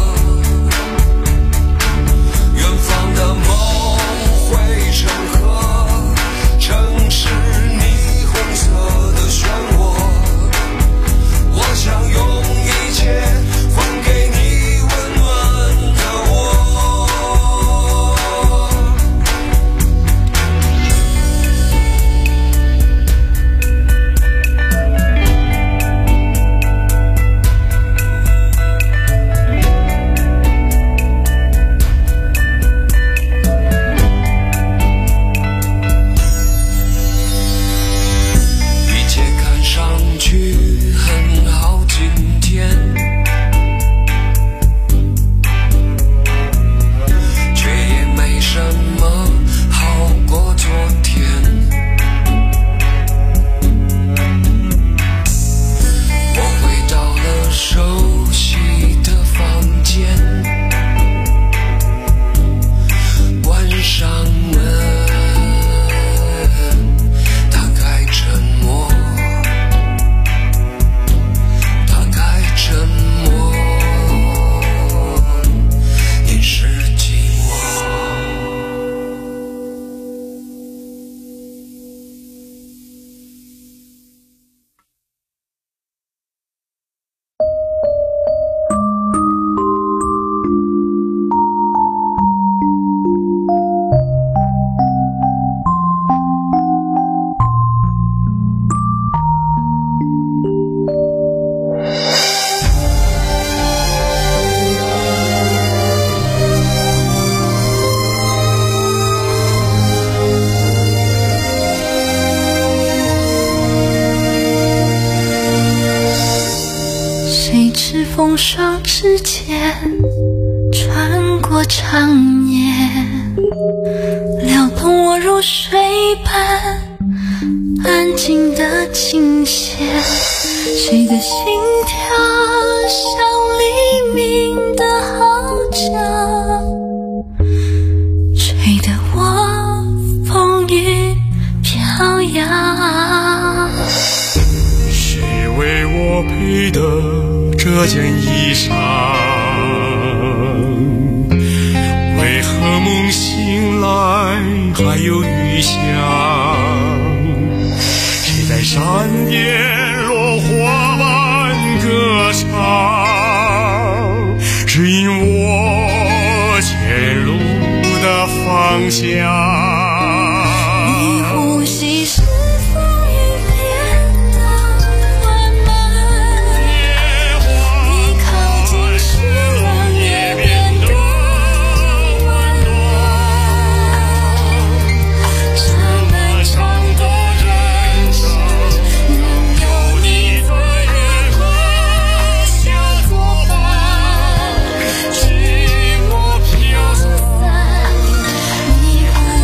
远方的梦汇成河，城市霓虹色的漩涡，我想用一切还给你温暖的我。一切看上去很好，今天却也没什么好过昨天。我回到了熟悉的房间，关上门，打开沉默，打开沉默，掩饰寂寞。
谁知风霜之间穿过长夜，撩动我如水般安静的琴弦，谁的心跳像黎明的号角，吹得我风雨飘摇。
谁为我配的这件衣裳？为何梦醒来还有余香？谁在山巅落花般歌唱，指引我前路的方向？
你呼吸是风雨变得缓慢，你靠近时让夜变得温暖，这漫长的人生能有你在月光下作伴，寂寞飘散，你呼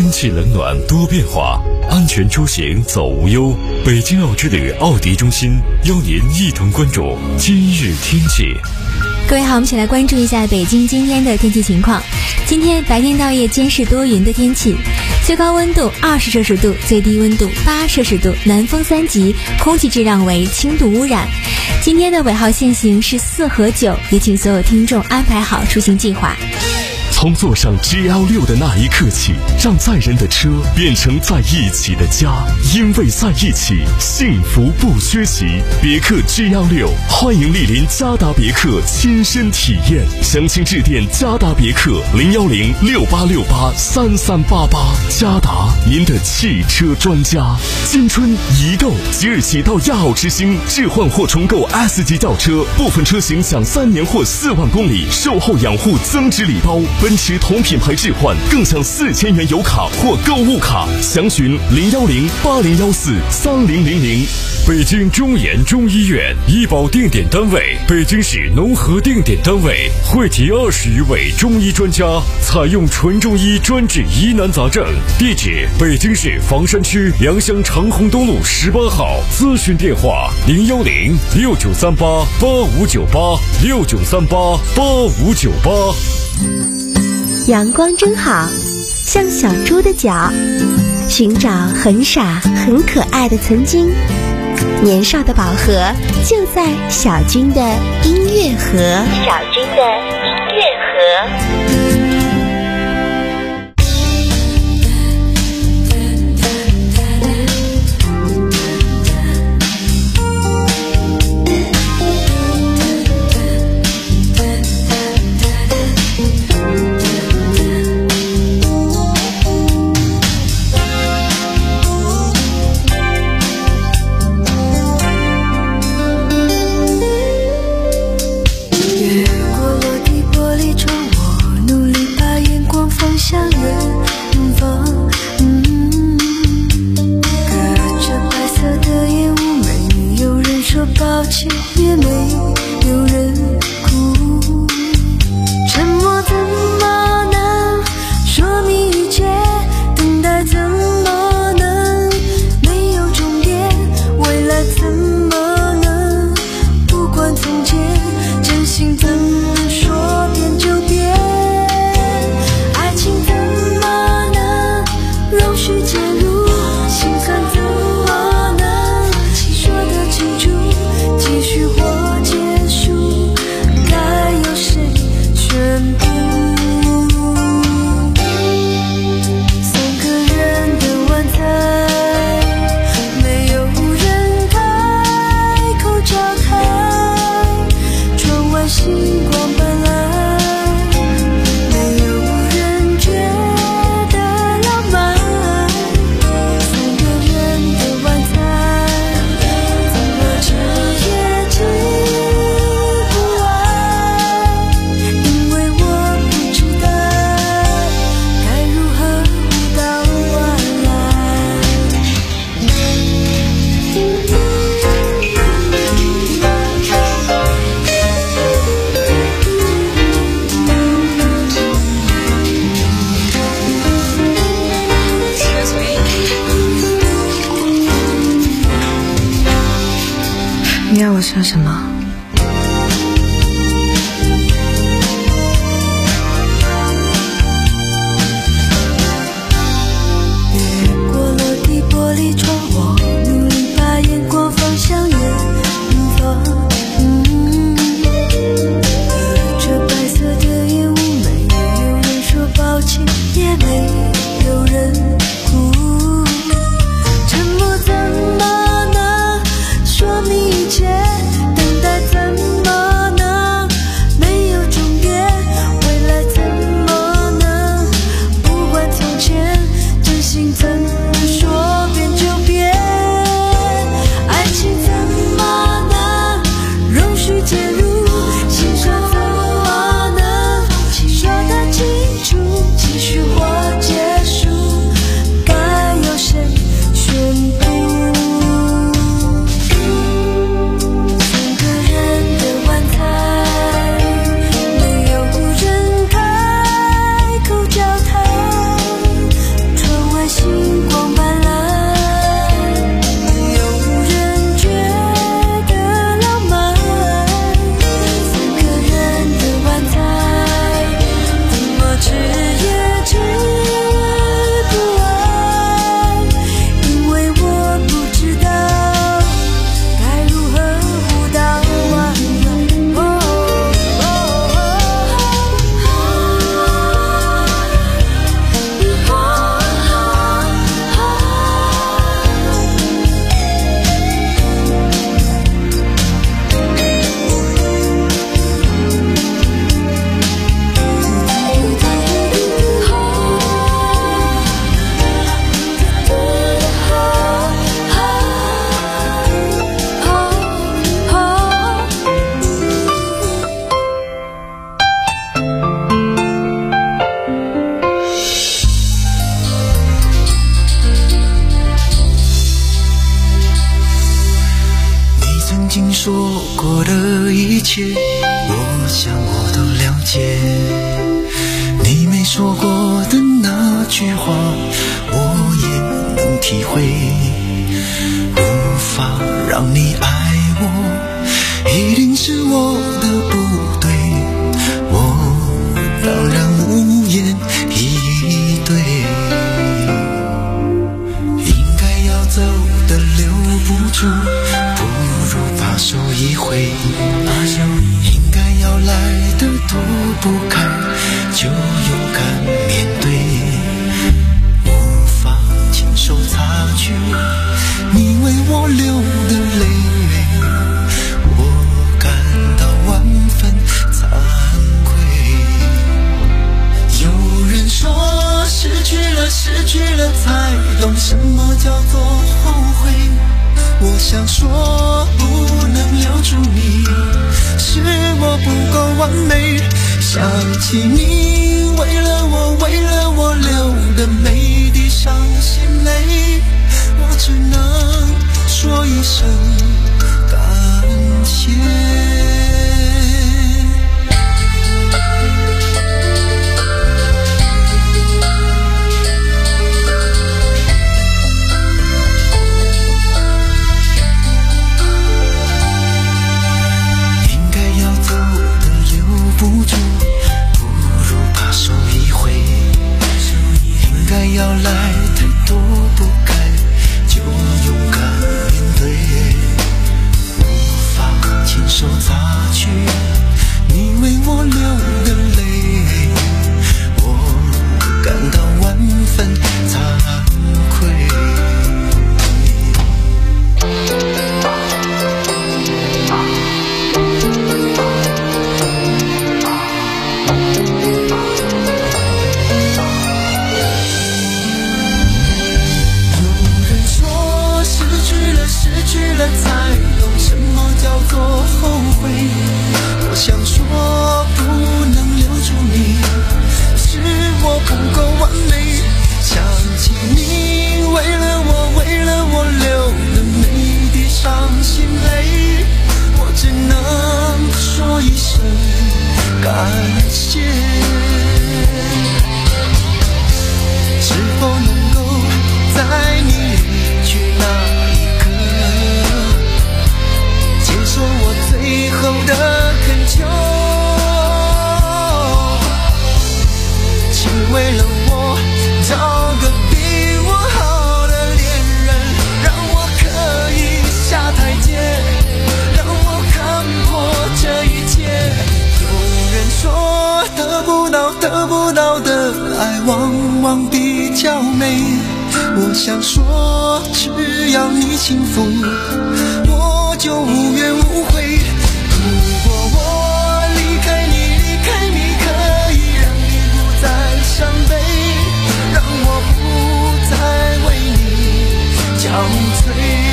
天气冷暖多变化，安全出行走无忧。北京奥之旅奥迪中心邀您一同关注今日天气。
各位好，我们一起来关注一下北京今天的天气情况。今天白天到夜间是多云的天气，最高温度二十摄氏度，最低温度八摄氏度，南风三级，空气质量为轻度污染。今天的尾号限行是四和九，也请所有听众安排好出行计划。
从坐上 G L 六 的那一刻起，让载人的车变成在一起的家，因为在一起，幸福不缺席。别克 G L 六，欢迎莅临嘉达别克亲身体验，详情致电嘉达别克零幺零六八六八三三八八。嘉达，您的汽车专家。新春一购，即日起到亚奥之星置换或重购 S 级轿车，部分车型享三年或四万公里售后养护增值礼包。奔驰同品牌置换更享四千元油卡或购物卡，详询零幺零八零幺四三零零零。
北京中研中医院医保定点单位，北京市农合定点单位，汇集二十余位中医专家，采用纯中医专治疑难杂症。地址：北京市房山区良乡长虹东路十八号。咨询电话：零幺零六九三八八五九八六九三八八五九八。
阳光真好，像小猪的脚，寻找很傻很可爱的曾经。年少的宝盒就在小军的音乐盒。小军的音乐盒。
你要我说什么？
越过落地玻璃窗，我努力把眼光放向远方。嗯，隔着白色的烟雾，没有人说抱歉，也没有人哭。沉默怎么能说明一切？等待怎么能没有终点？未来怎么能不管从前？真心怎么说变就变？
过的一切，我想我都了解。你没说过的那句话，我也能体会。无法让你爱我，一定是我的不对，我当然无言以对。应该要走的留不住，不如把手一挥。应该要来的躲不开，就勇敢面对。无法亲手擦去你为我流的泪，我感到万分惭愧。有人说失去了失去了才懂什么叫做后悔，我想说不能留住你，是我不够完美。想起你为了我为了我流的每滴伤心泪，我只能说一声感谢。要来太躲不开，就勇敢面对。无法亲手擦去你为我流的泪，我感到万分惭愧。才懂什么叫做后悔，我想说不能留住你，是我不够完美。想起你为了我为了我流的每滴伤心泪，我只能说一声感谢。是否能够在你离去那说我最后的恳求，请为了我找个比我好的恋人，让我可以下台阶，让我看破这一切。有人说得不到得不到的爱往往比较美，我想说只要你幸福，我就无怨无悔。如果我离开你离开你，可以让你不再伤悲，让我不再为你憔悴。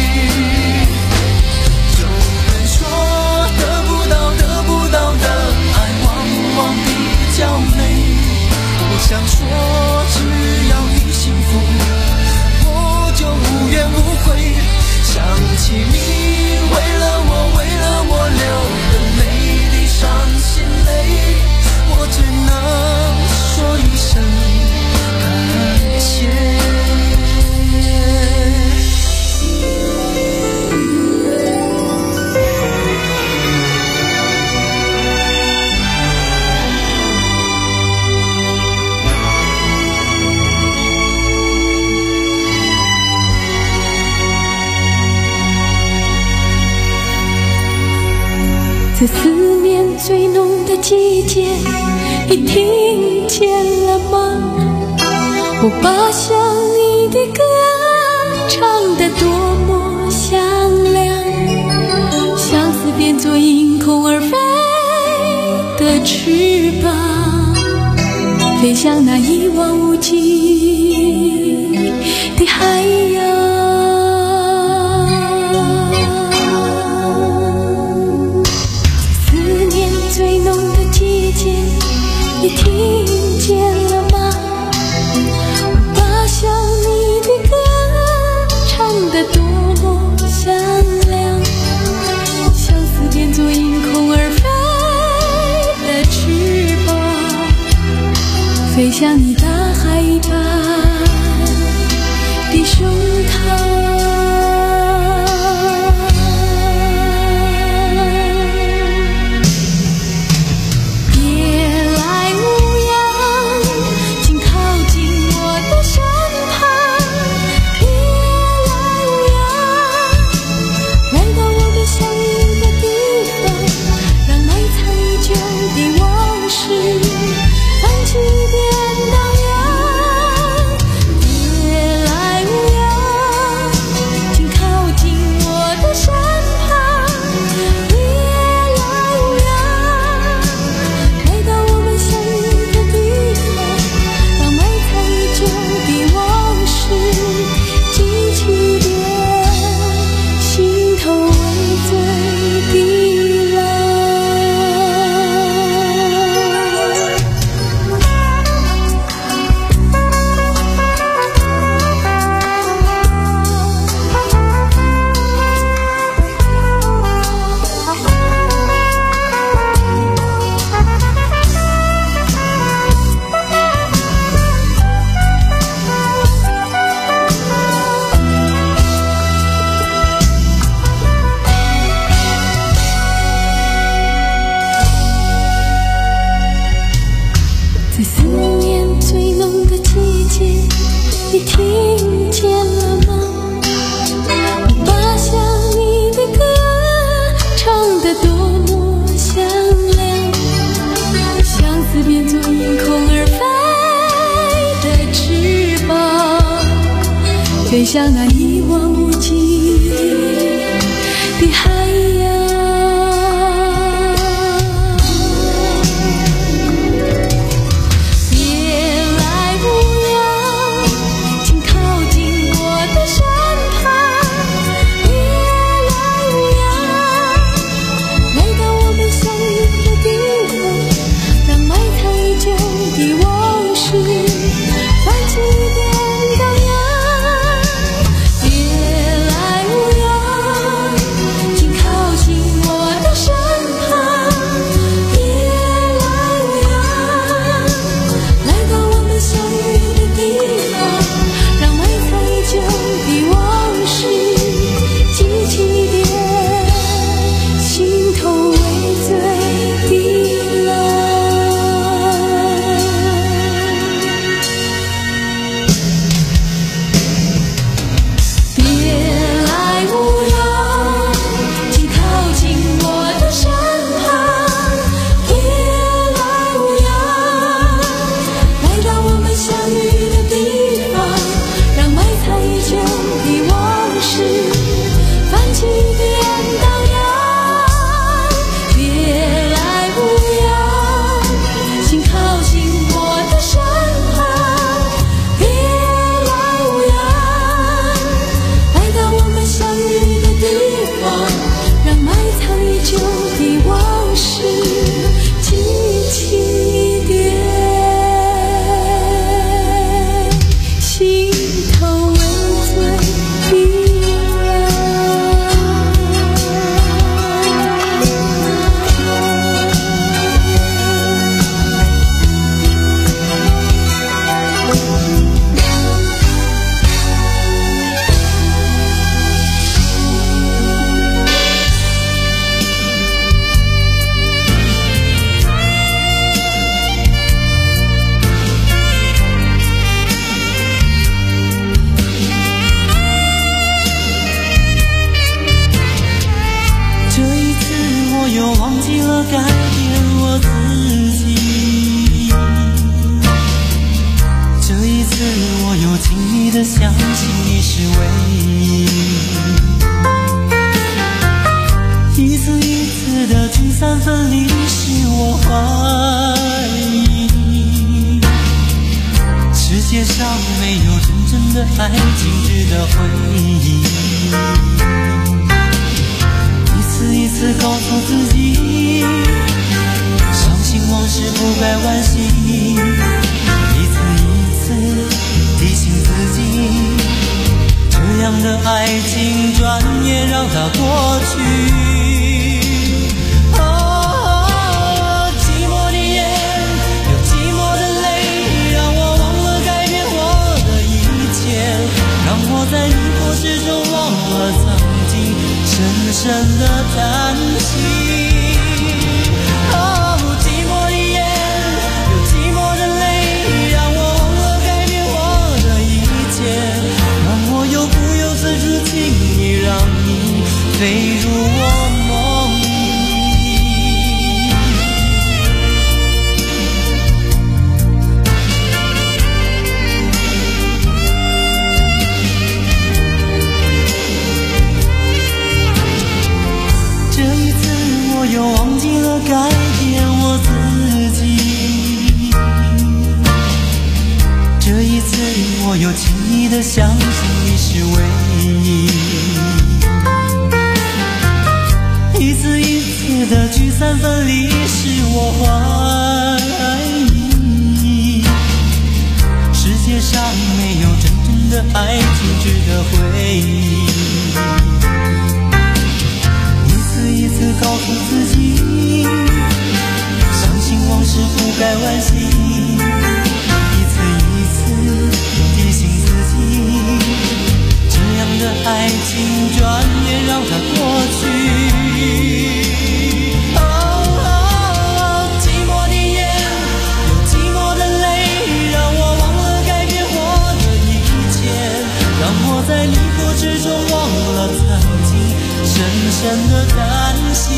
有人说得不到得不到的爱往往比较美，我想说只要你幸福，我就无怨无悔。想起你为了我为了我流的每滴伤心泪，我只能说一声感谢。
在思念最浓的季节，你听见了吗？我把想你的歌唱得多么响亮，相思变作因空而飞的翅膀，飞向那一望无际的海洋。你听见了吗？我把想你的歌唱得多么响亮，相思像你大海一般的胸膛。飞向那一望无际的海洋。别来无恙，请靠近我的身旁。别来无恙，来到我们相遇的地方，让埋藏已久的往事泛起一点荡漾。
相信你是唯一，一次一次的聚散分离使我怀疑，世界上没有真正的爱情值得回忆，一次一次告诉自己，伤心往事不该惋惜，一次一次提醒自己，这样的爱情转眼让它过去。哦，寂寞的夜，有寂寞的泪，让
改变我自己。这一次我又轻易地相信你是唯一，一次一次的聚散分离使我怀疑，世界上没有真正的爱情值得回忆。一次一次告诉自己，相信往事不该惋惜，一次一次提醒自己，这样的爱情转眼让它过去。哦哦，寂寞的夜，有寂寞的泪，让我忘了改变我的一切，让我在迷惑之中忘了曾经深深的担心。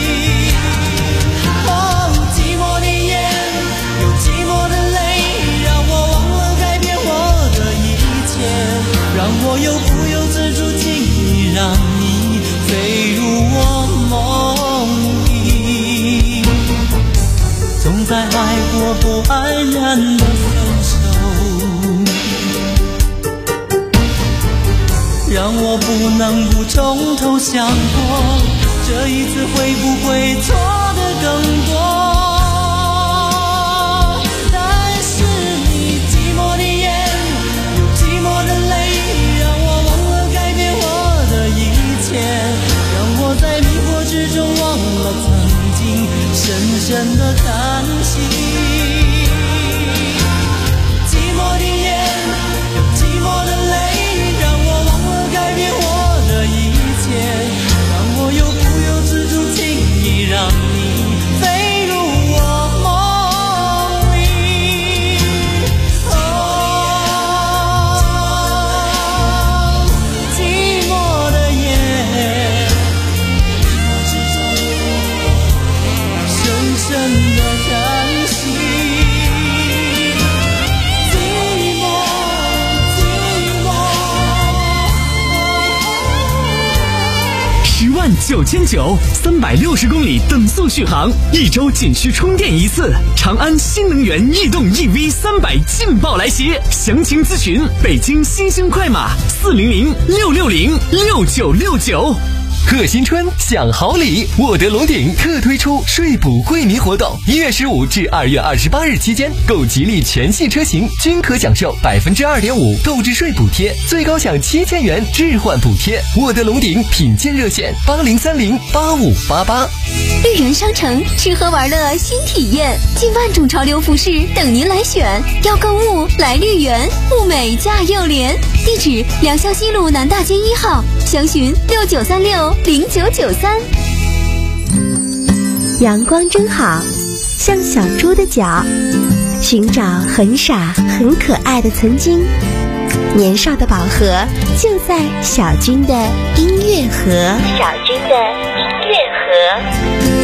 哦，寂寞的夜，有寂寞的泪，让我忘了改变我的一切，让我又不由自主轻易让你飞入我梦里。总在爱过不安然的分手，让我不能不从头想过，这一次会不会错的更多。但是你寂寞的眼，有寂寞的泪，让我忘了改变我的一切，让我在迷惑之中忘了曾经深深的叹息。寂寞的眼，有寂寞的泪，让我忘了改变我的一切，让我又不由自主轻易让你飞入我梦里。哦，寂寞的夜，深深的叹息。寂寞，寂寞。
十万九千九，三百六十公里等速续航，一周仅需充电一次。长安新能源逸动 E V 三百劲爆来袭，详情咨询北京新兴快马四零零六六零六九六九。
贺新春享好礼，沃德龙鼎特推出税补惠民活动，一月十五至二月二十八日期间，购吉利全系车型均可享受百分之二点五购置税补贴，最高享七千元置换补贴。沃德龙鼎品鉴热线八零三零八五八八。
绿园商城吃喝玩乐新体验，近万种潮流服饰等您来选。要购物来绿园，物美价又廉。地址：良校西路南大街一号，详询六九三六零九九三。
阳光真好，像小猪的脚，寻找很傻很可爱的曾经。年少的宝盒就在小军的音乐盒。小军的音乐盒。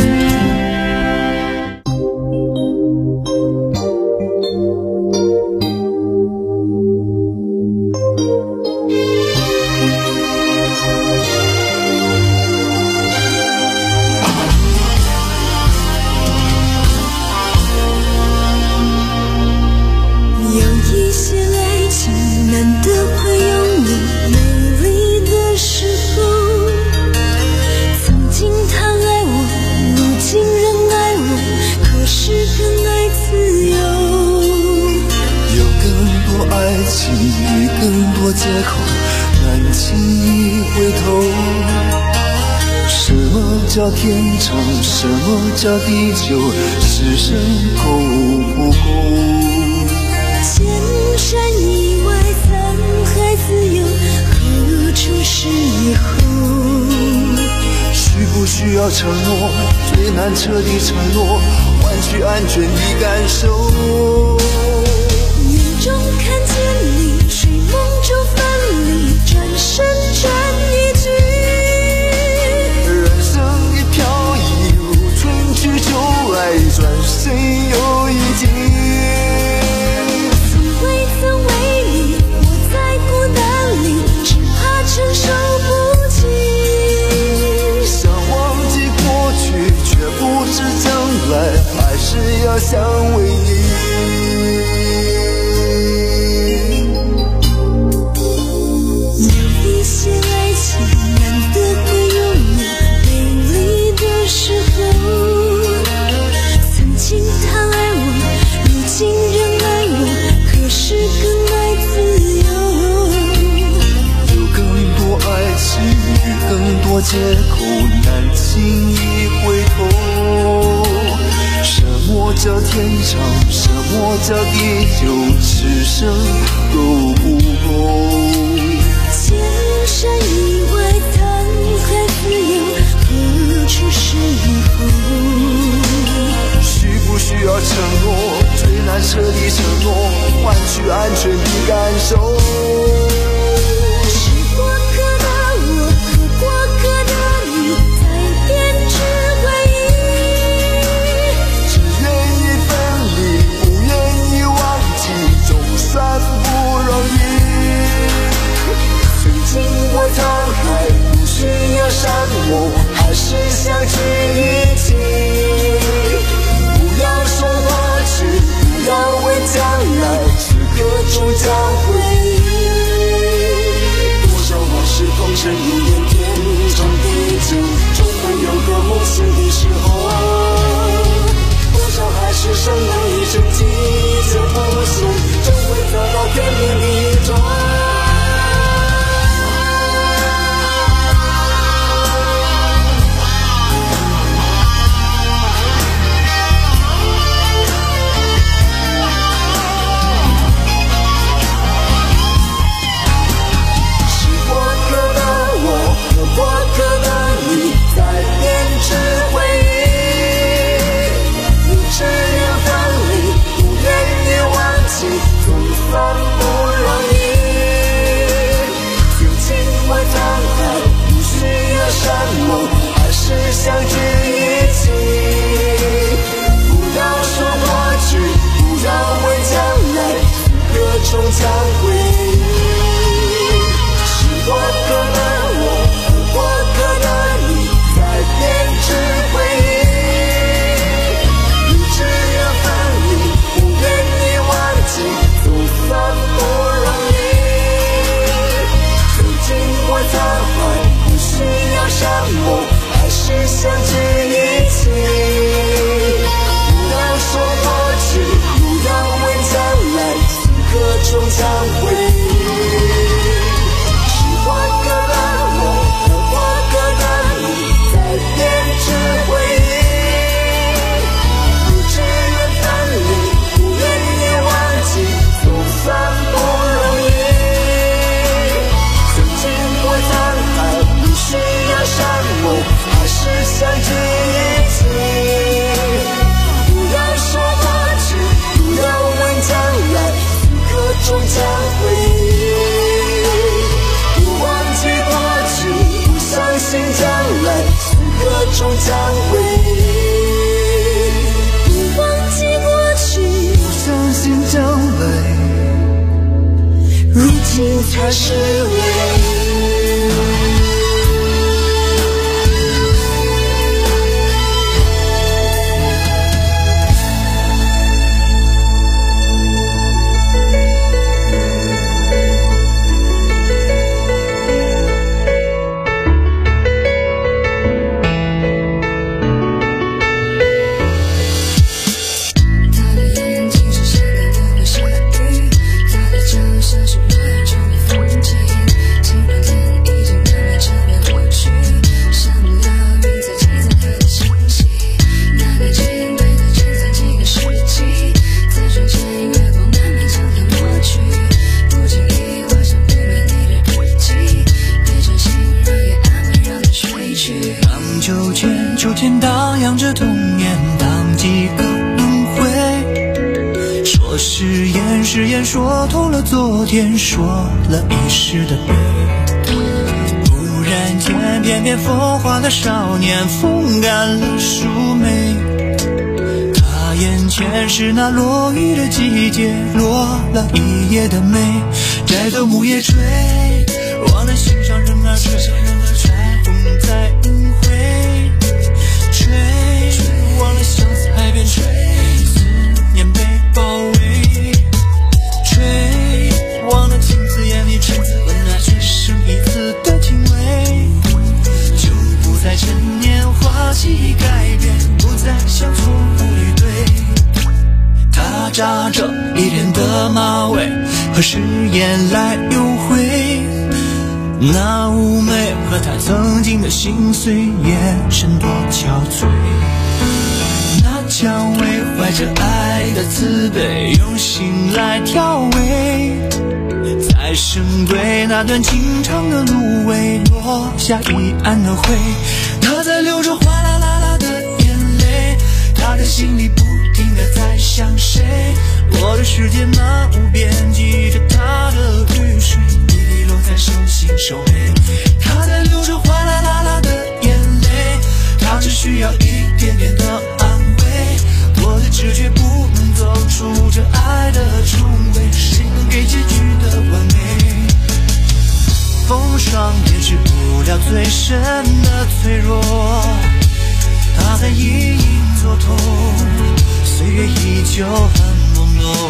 更多借口难轻易回头。什么叫天长，什么叫地久，世上够不够？
千山以外三海自由，何处是以后？
需不需要承诺？最难彻底承诺，换取安全的感受。
眼中看见你，睡梦中分离，转身转一句。
人生的飘逸，如春去秋来，转身又一季。
从未曾为你活在孤单里，只怕承受不起。
想忘记过去，却不知将要相偎依。
有一些爱情难得会有你美丽的时候，曾经他爱我，如今仍爱我，可是更爱自由。
有更多爱情，更多借口，难轻易回头。什么叫天长，什么叫地久，此生够不够？
千山以外沧海自由，何处是以后？
需不需要承诺？最难彻底承诺，换取安全的感受。
是过客的我和过客的你，在编织回忆。
只愿意分离，不愿意忘记，总算不容易。
曾经过沧海，不需要山盟，还是相聚一起。
不要说过去，不要问将来，此刻终将回忆。多少往事风尘如烟，天长地久，终会有个梦醒的时候。多少海誓山盟一生记着不朽，终会走到天明的中。过客的你在编织回忆，你只愿分离，不愿意忘记，总算不容易。曾经过沧海，不需要山盟，还是相聚一起。不要说过去，不要问将来，此刻终将回忆。是过客的我，过客的你在编织回忆，你只愿分离，不愿意忘记，总算不容易。曾经过沧海，不需要山盟，还是相聚一起。不要说过去，不要问将来，此刻终将回忆。是过客的我和过客的你在编织回忆，你只愿分离，不愿意忘记，总算不容易。曾经过沧海，不需要山盟，还是相聚一起。不要说过去，不要问将来，此刻终将回忆。不忘记过去，不相信将来，此刻终将回忆。
不忘记过去，
不相信将来，
如今才是唯一。
他的眼睛是闪亮的会下雨，他的脚像是蜿蜒的风景，晴朗天已经慢慢缠绵过去，上不了云彩积攒他的信息，那个镜对他珍藏几个世纪，在瞬间月光慢慢将它抹去，不经意画上不美丽的日记，被真心热也安稳让人睡去。
荡秋千，秋千荡漾着童年，荡几个轮回。说誓言，誓言说透了昨天，说了一世的悲。突然间，翩翩风华的少年，风干了树莓。他眼前是那落雨的季节，落了一夜的美。摘走木叶吹，忘了心上人儿吹，彩虹在无悔。吹，忘了相思海边吹，思扎着一脸的马尾，和誓言来幽会。那妩媚和她曾经的心碎，眼神多憔悴。那蔷薇怀着爱的慈悲，用心来调味。在深闺那段情长的芦苇，落下一岸的灰。她在流着哗啦啦啦的眼泪，她的心里不停地在想谁。我的世界漫无边际着她的绿水，滴滴落在手心手背。她在流着哗啦啦啦的眼泪，她只需要一点点的安慰。我的直觉不能走出这爱的重围，谁能给结局的完美？风霜掩饰不了最深的脆弱，它在隐隐作痛，岁月依旧很朦胧。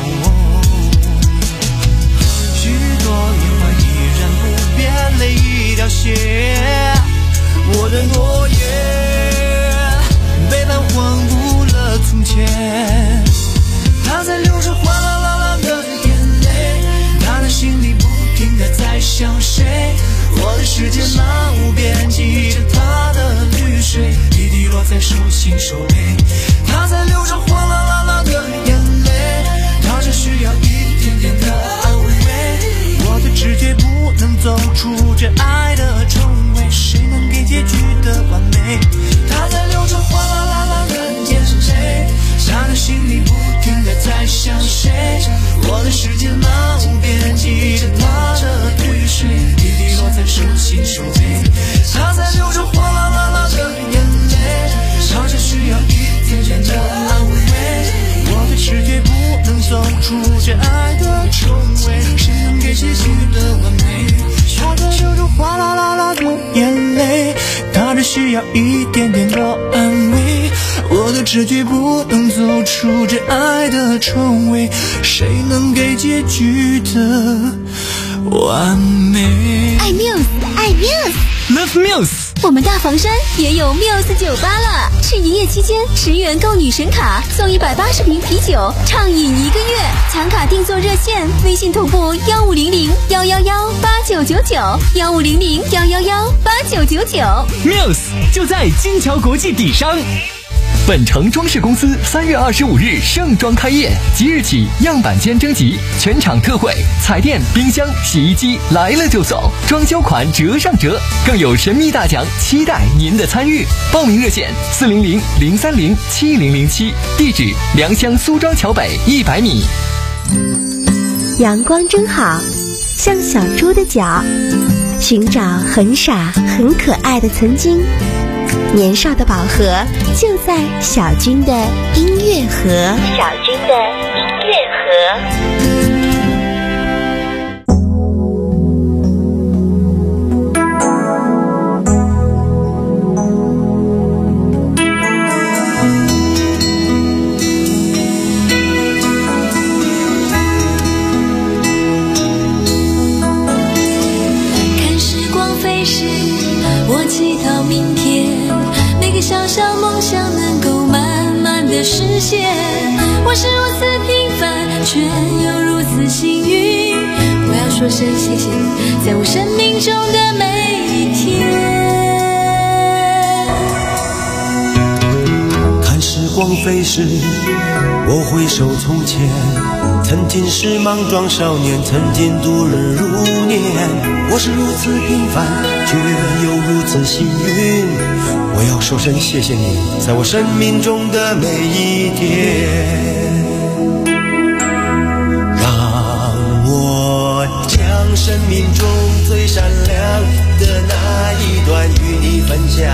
许多年华依然不变，泪已凋谢，我的诺言背叛荒芜了从前。他在流着哗啦啦啦的眼泪，他的心里不停地在想谁。我的世界漫无边际着他的绿水，滴滴落在手心手背。他在流着哗啦啦啦的眼泪，他只需要一点点的安慰。我的直觉不能走出这爱的重围，谁能给结局的完美？他在流着哗啦啦啦的眼泪，他的心里不停地在想谁。我的世界漫无边际着他的绿水，滴滴落在手心手背。他在流着哗啦啦啦的眼泪，他只需要一点点的安慰。我的直觉不能走出这爱的重围，谁能给结局的完美？他在流着哗啦啦啦的眼泪，他只需要一点点的安慰。我的直觉不能走出这爱的重围，谁能给结局的完美？
爱 Muse， 爱
Muse，Love Muse。
我们大房山也有 Muse 酒吧了，是营业期间十元购女神卡送一百八十瓶啤酒，畅饮一个月。抢卡订座热线：微信同步幺五零零幺幺幺八九九九，幺五零零幺幺幺八九九九。
Muse 就在金桥国际底商。
本城装饰公司三月二十五日盛装开业，即日起样板间征集，全场特惠，彩电、冰箱、洗衣机来了就走，装修款折上折，更有神秘大奖，期待您的参与。报名热线：四零零零三零七零零七，地址：良乡苏庄桥北一百米。
阳光真好，像小猪的脚，寻找很傻很可爱的曾经。年少的宝盒就在小军的音乐盒。小军的音乐盒。
看时光飞逝，我祈祷明天每个小小梦想能够慢慢的实现。我是如此平凡，却又如此幸运。我要说声谢谢你，在我生命中的每一天。
看时光飞逝，我回首从前，曾经是莽撞少年，曾经度日如年。我是如此平凡，却又如此幸运。我要说声谢谢你，在我生命中的每一天。让我将生命中最闪亮的那一段与你分享，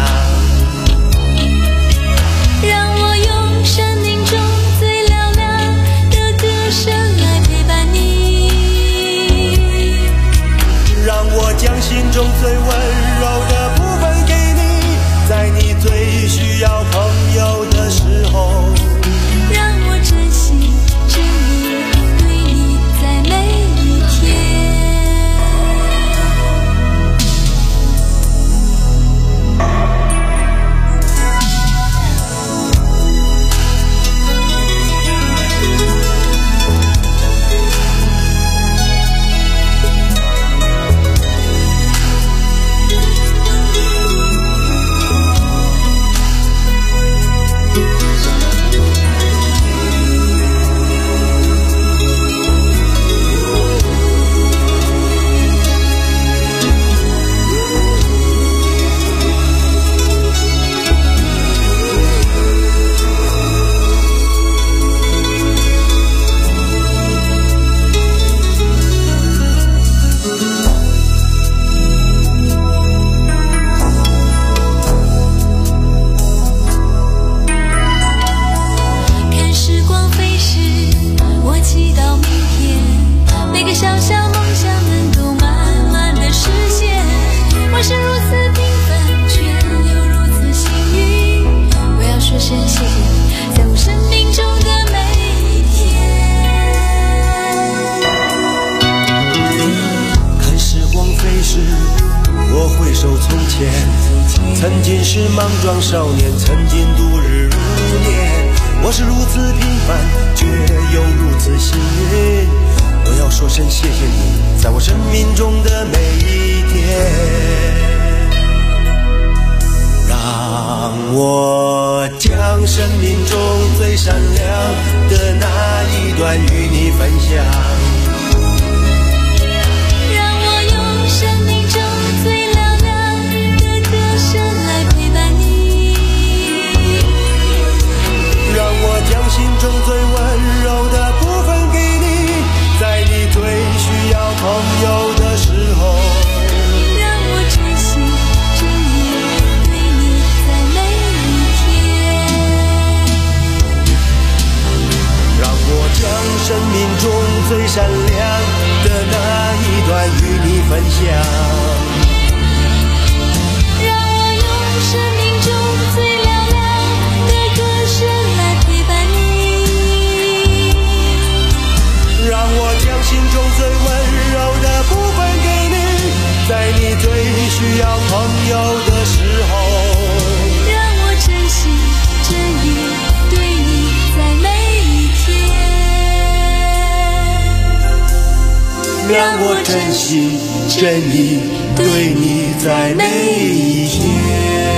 让我用生命中最嘹亮的歌声来陪伴你，
让我将心中最温柔的部分给你，在你最需要朋友的时候，
让我真心真意对你在每一天。 现在我生命中的每一天。
看时光飞逝，我回首从前，曾经是莽撞少年，曾经度日如年。我是如此平凡，却又如此幸运。我要说声谢谢你，在我生命中的每一天。让我将生命中最闪亮的那一段与你分享。
让我用生命中最嘹亮的歌声来陪伴你。
让我将心中最温柔的部分给你，在你最需要朋友的时候。
让我真心真意对你在每一天。
让我将生命中最闪亮的那一段与你分享。
让我用生命中最嘹亮的歌声来陪伴你。
让我将心中最温柔的部分给你，在你最需要朋友的时候。
让我真心真意对你在每一天。
让我真心真意对你在每一天。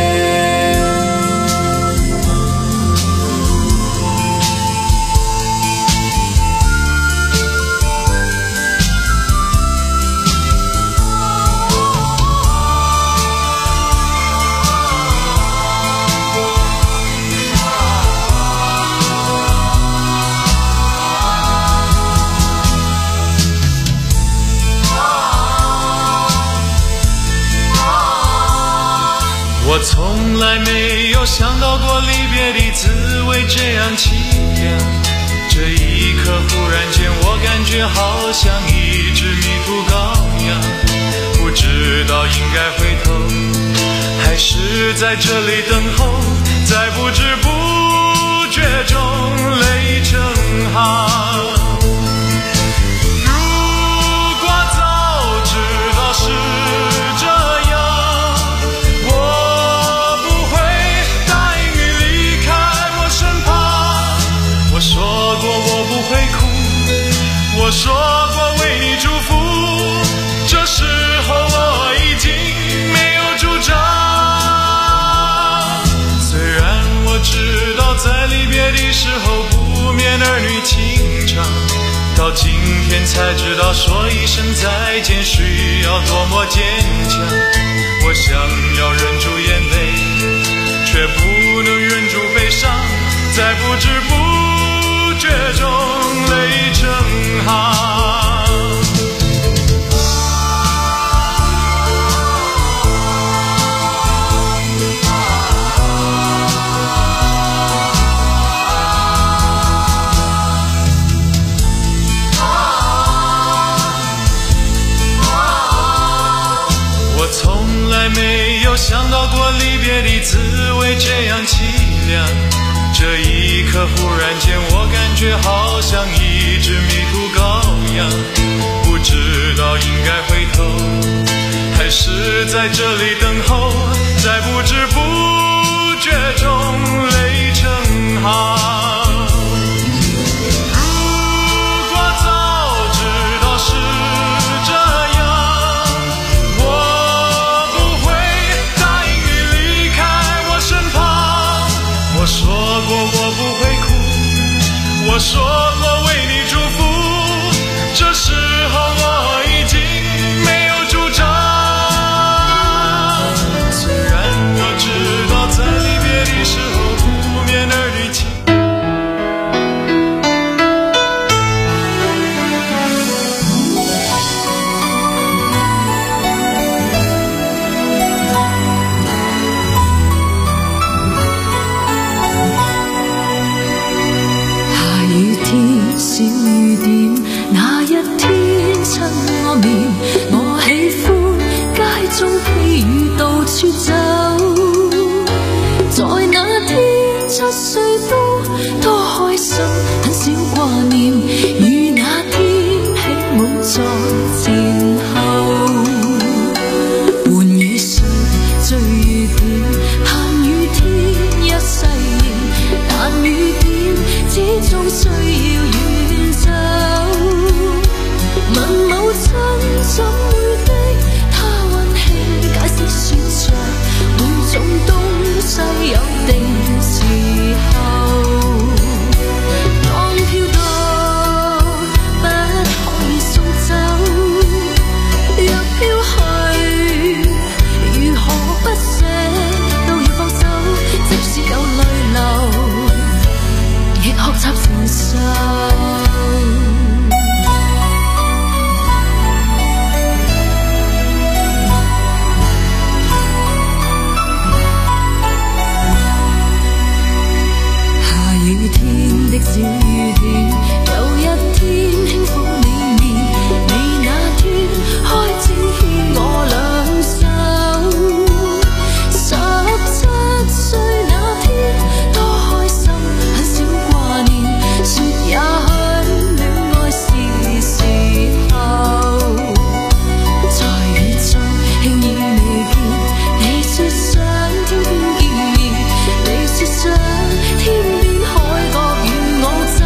我从来没有想到过离别的滋味这样凄凉，这一刻忽然间我感觉好像一只迷途羔羊，不知道应该回头还是在这里等候，在不知不觉中泪成行。如果早知道是这样，说过我不会哭，我说过为你祝福，这时候我已经没有主张。虽然我知道在离别的时候不免儿女情长，到今天才知道说一声再见需要多么坚强。我想要忍住眼泪，却不能忍住悲伤，在不知不觉中泪成行。我从来没有想到过离别的滋味这样凄凉，这一刻忽然间我感觉好像一只迷途羔羊，不知道应该回头还是在这里等候，在不知不觉中泪成行。如果早知道是这样，我不会答应你离开我身旁。我说过我不会哭，我说过为你祝福，这时候我已经没有主张。虽然我知道在离别的时候不免儿女情。
小雨點，那一天親我面，我喜歡街中披雨到處走，在那天七歲都多開心，很少掛念與那天起舞在前後。換與誰追雨點，盼雨天一世仍，但雨點始終需要遠走。問母親怎會的他溫馨解釋說着，每種東西有定時候。當飄到不可以送走，若飄去如何不捨都要放手，即使有淚流亦學習承受。雨天的小雨點，有一天輕撫你面，你那天開始牽我兩手。十七歲那天多開心，很少掛念，說也許戀愛是時候。在雨中輕易未見，你說想天天見面，你說想天邊海角與我走，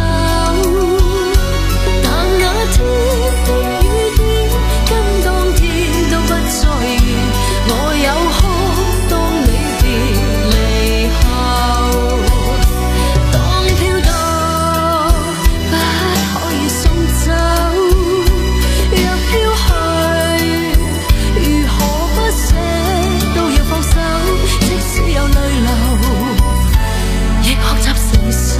但那天的雨點跟當天都不再遠，我有哭當你別離後。當飄到不可以送走，若飄去如何不捨都要放手，即使有淚流亦學習承受。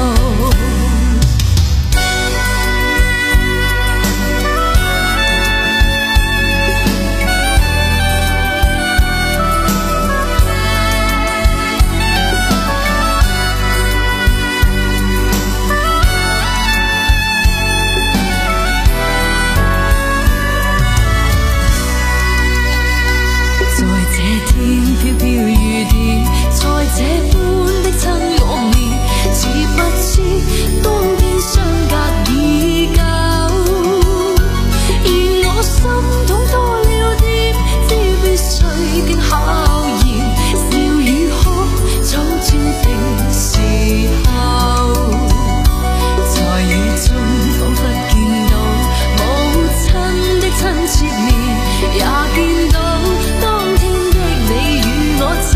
在這天飄飄雨點，在這般的親我面，似不知冬天相隔已久。而我心痛多了點，知必須經考驗，笑與哭早注定時候。在雨中彷彿見到母親的親切面，也見到當天的你與我走，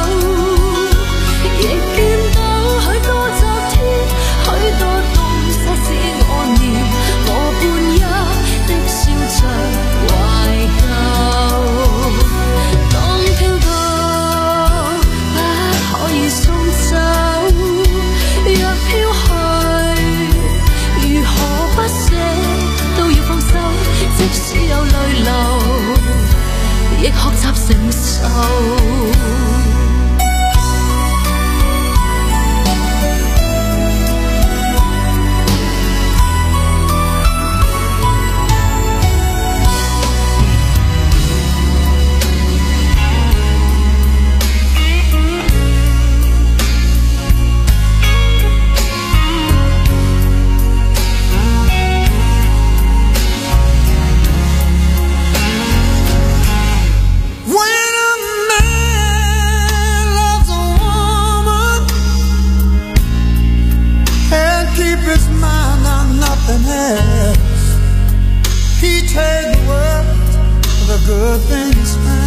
亦見到許多昨天，許多東西使我念，我半一的笑着懷舊。當飄到不可以送走，若飄去如何不捨都要放手，即使有淚流亦學習承受。
He takes the world, the good things.